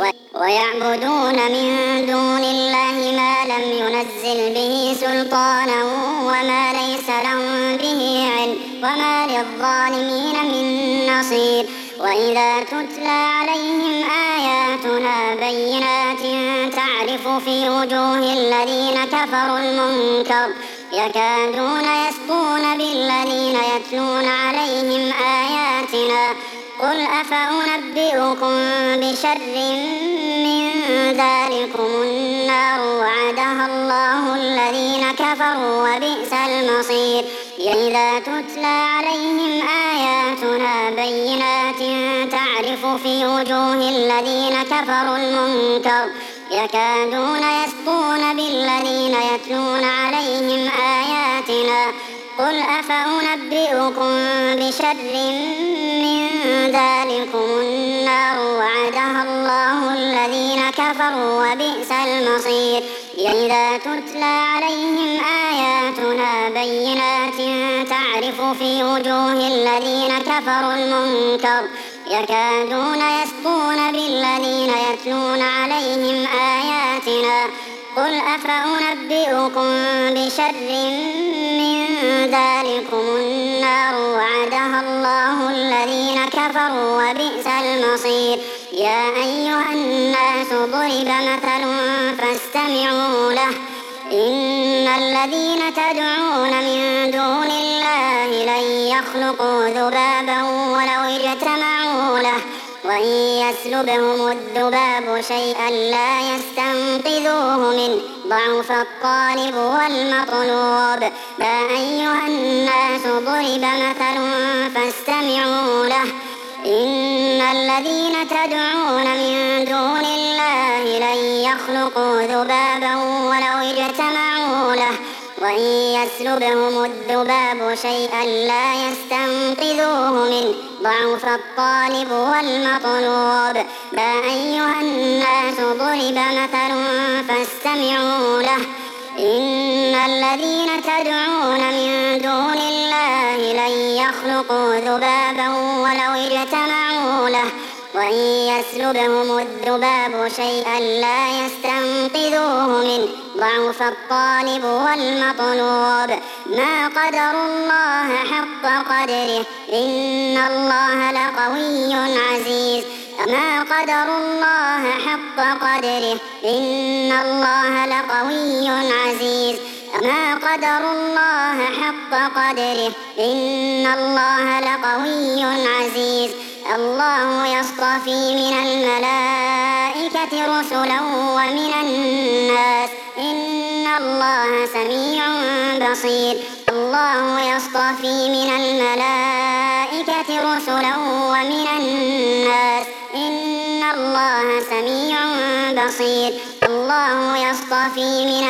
ويعبدون من دون الله ما لم ينزل به سلطانا وما ليس لهم به علم وما للظالمين من نصير وإذا تتلى عليهم آياتنا بينات تعرف في وجوه الذين كفروا المنكر يكادون يسطون بالذين يتلون عليهم آياتنا قل أفأنبئكم بشر من ذلكم النار وعدها الله الذين كفروا وبئس المصير إذا تتلى عليهم آياتنا بينات تعرف في وجوه الذين كفروا المنكر يكادون يسطون بالذين يتلون عليهم آياتنا قل أفأنبئكم بشر من ذلكم النار وعدها الله الذين كفروا وبئس المصير إذا تتلى عليهم آياتنا بينات تعرف في وجوه الذين كفروا المنكر يكادون يسطون بالذين يتلون عليهم آياتنا قل أفأنبئكم بشر من ذلكم النار وعدها الله الذين كفروا وبئس المصير يا أيها الناس ضرب مثل فاستمعوا له إن الذين تدعون من دون الله لن يخلقوا ذبابا ولو اجتمعوا له وإن يسلبهم الذباب شيئا لا يستنقذوه منه ضعف الطالب والمطلوب يا أيها الناس ضرب مثل فاستمعوا له إن الذين تدعون من دون الله لن يخلقوا ذبابا ولو اجتمعوا له وإن يسلبهم الذباب شيئا لا يستنقذوه منه ضعف الطالب والمطلوب يا أيها الناس ضرب مثل فاستمعوا له إن الذين تدعون من دون الله لن يخلقوا ذبابا ولو اجتمعوا له وإن يسلبهم الذباب شيئا لا يستنقذوه منه ضعف الطالب والمطلوب ما قدروا الله حق قدره إن الله لقوي عزيز ما قدروا الله حق قدره إن الله لقوي عزيز ما قدروا الله حق قدره إن الله لقوي عزيز الله يصطفي من الملائكة رسلا ومن الناس إن الله سميع بصير الله يصطفي من الملائكة رسلا ومن الناس إن الله سميع بصير الله يصطفي من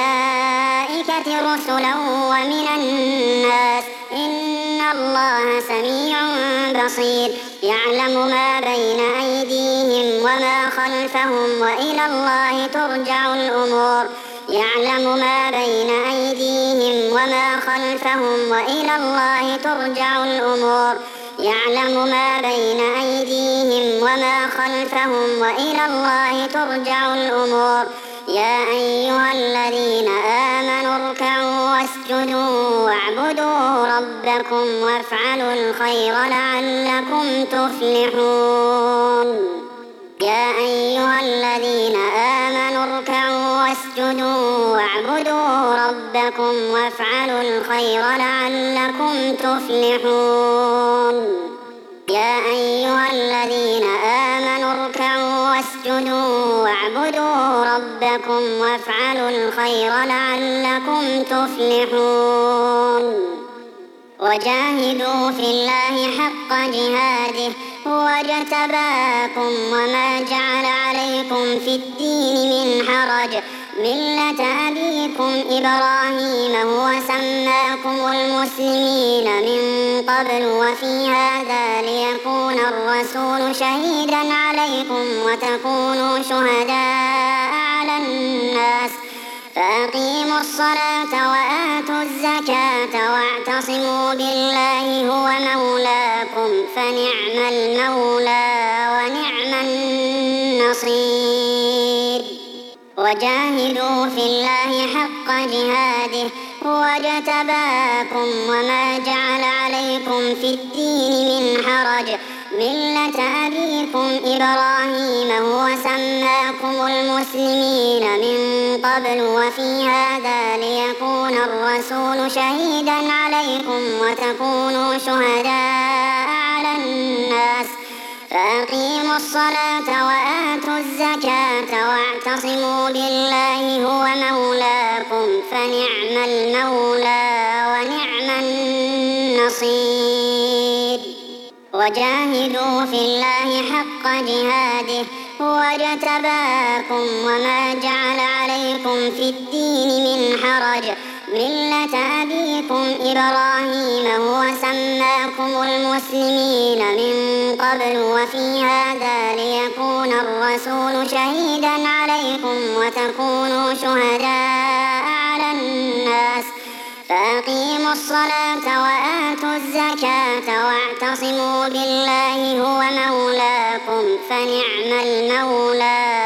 الملائكة رسلا ومن الناس إن الله سميع بصير يعلم ما بين أيديهم وما خلفهم وإلى الله ترجع الأمور يعلم ما بين أيديهم وما خلفهم وإلى الله ترجع الأمور يعلم ما بين أيديهم وما خلفهم وإلى الله ترجع الأمور يا أيها الذين آمنوا اركعوا واسجدوا واعبدوا ربكم وافعلوا الخير لعلكم تفلحون يا أيها الذين آمنوا اركعوا واسجدوا واعبدوا ربكم وافعلوا الخير لعلكم تفلحون يا أيها الذين آمنوا اركعوا واسجدوا واعبدوا ربكم وافعلوا الخير لعلكم تفلحون وجاهدوا في الله حق جهاده هو اجتباكم وما جعل عليكم في الدين من حرج ملة أبيكم إبراهيم هو سماكم المسلمين من قبل وفي هذا ليكون الرسول شهيدا عليكم وتكونوا شهداء على الناس فأقيموا الصلاة وآتوا الزكاة واعتصموا بالله هو مولاكم فنعم المولى ونعم النصير وجاهدوا في الله حق جهاده هو اجتباكم وما جعل عليكم في الدين من حرج ملة أبيكم إبراهيم هو سماكم المسلمين من قبل وفي هذا ليكون الرسول شهيدا عليكم وتكونوا شهداء على الناس فأقيموا الصلاة وآتوا الزكاة واعتصموا بالله هو مولاكم فنعم المولى ونعم النصير وجاهدوا في الله حق جهاده هو اجتباكم وما جعل عليكم في الدين من حرج ملة أبيكم إبراهيم هو سماكم المسلمين من قبل وفي هذا ليكون الرسول شهيدا عليكم وتكونوا شهداء على الناس فأقيموا الصلاة وآتوا الزكاة واعتصموا بالله هو مولاكم فنعم المولى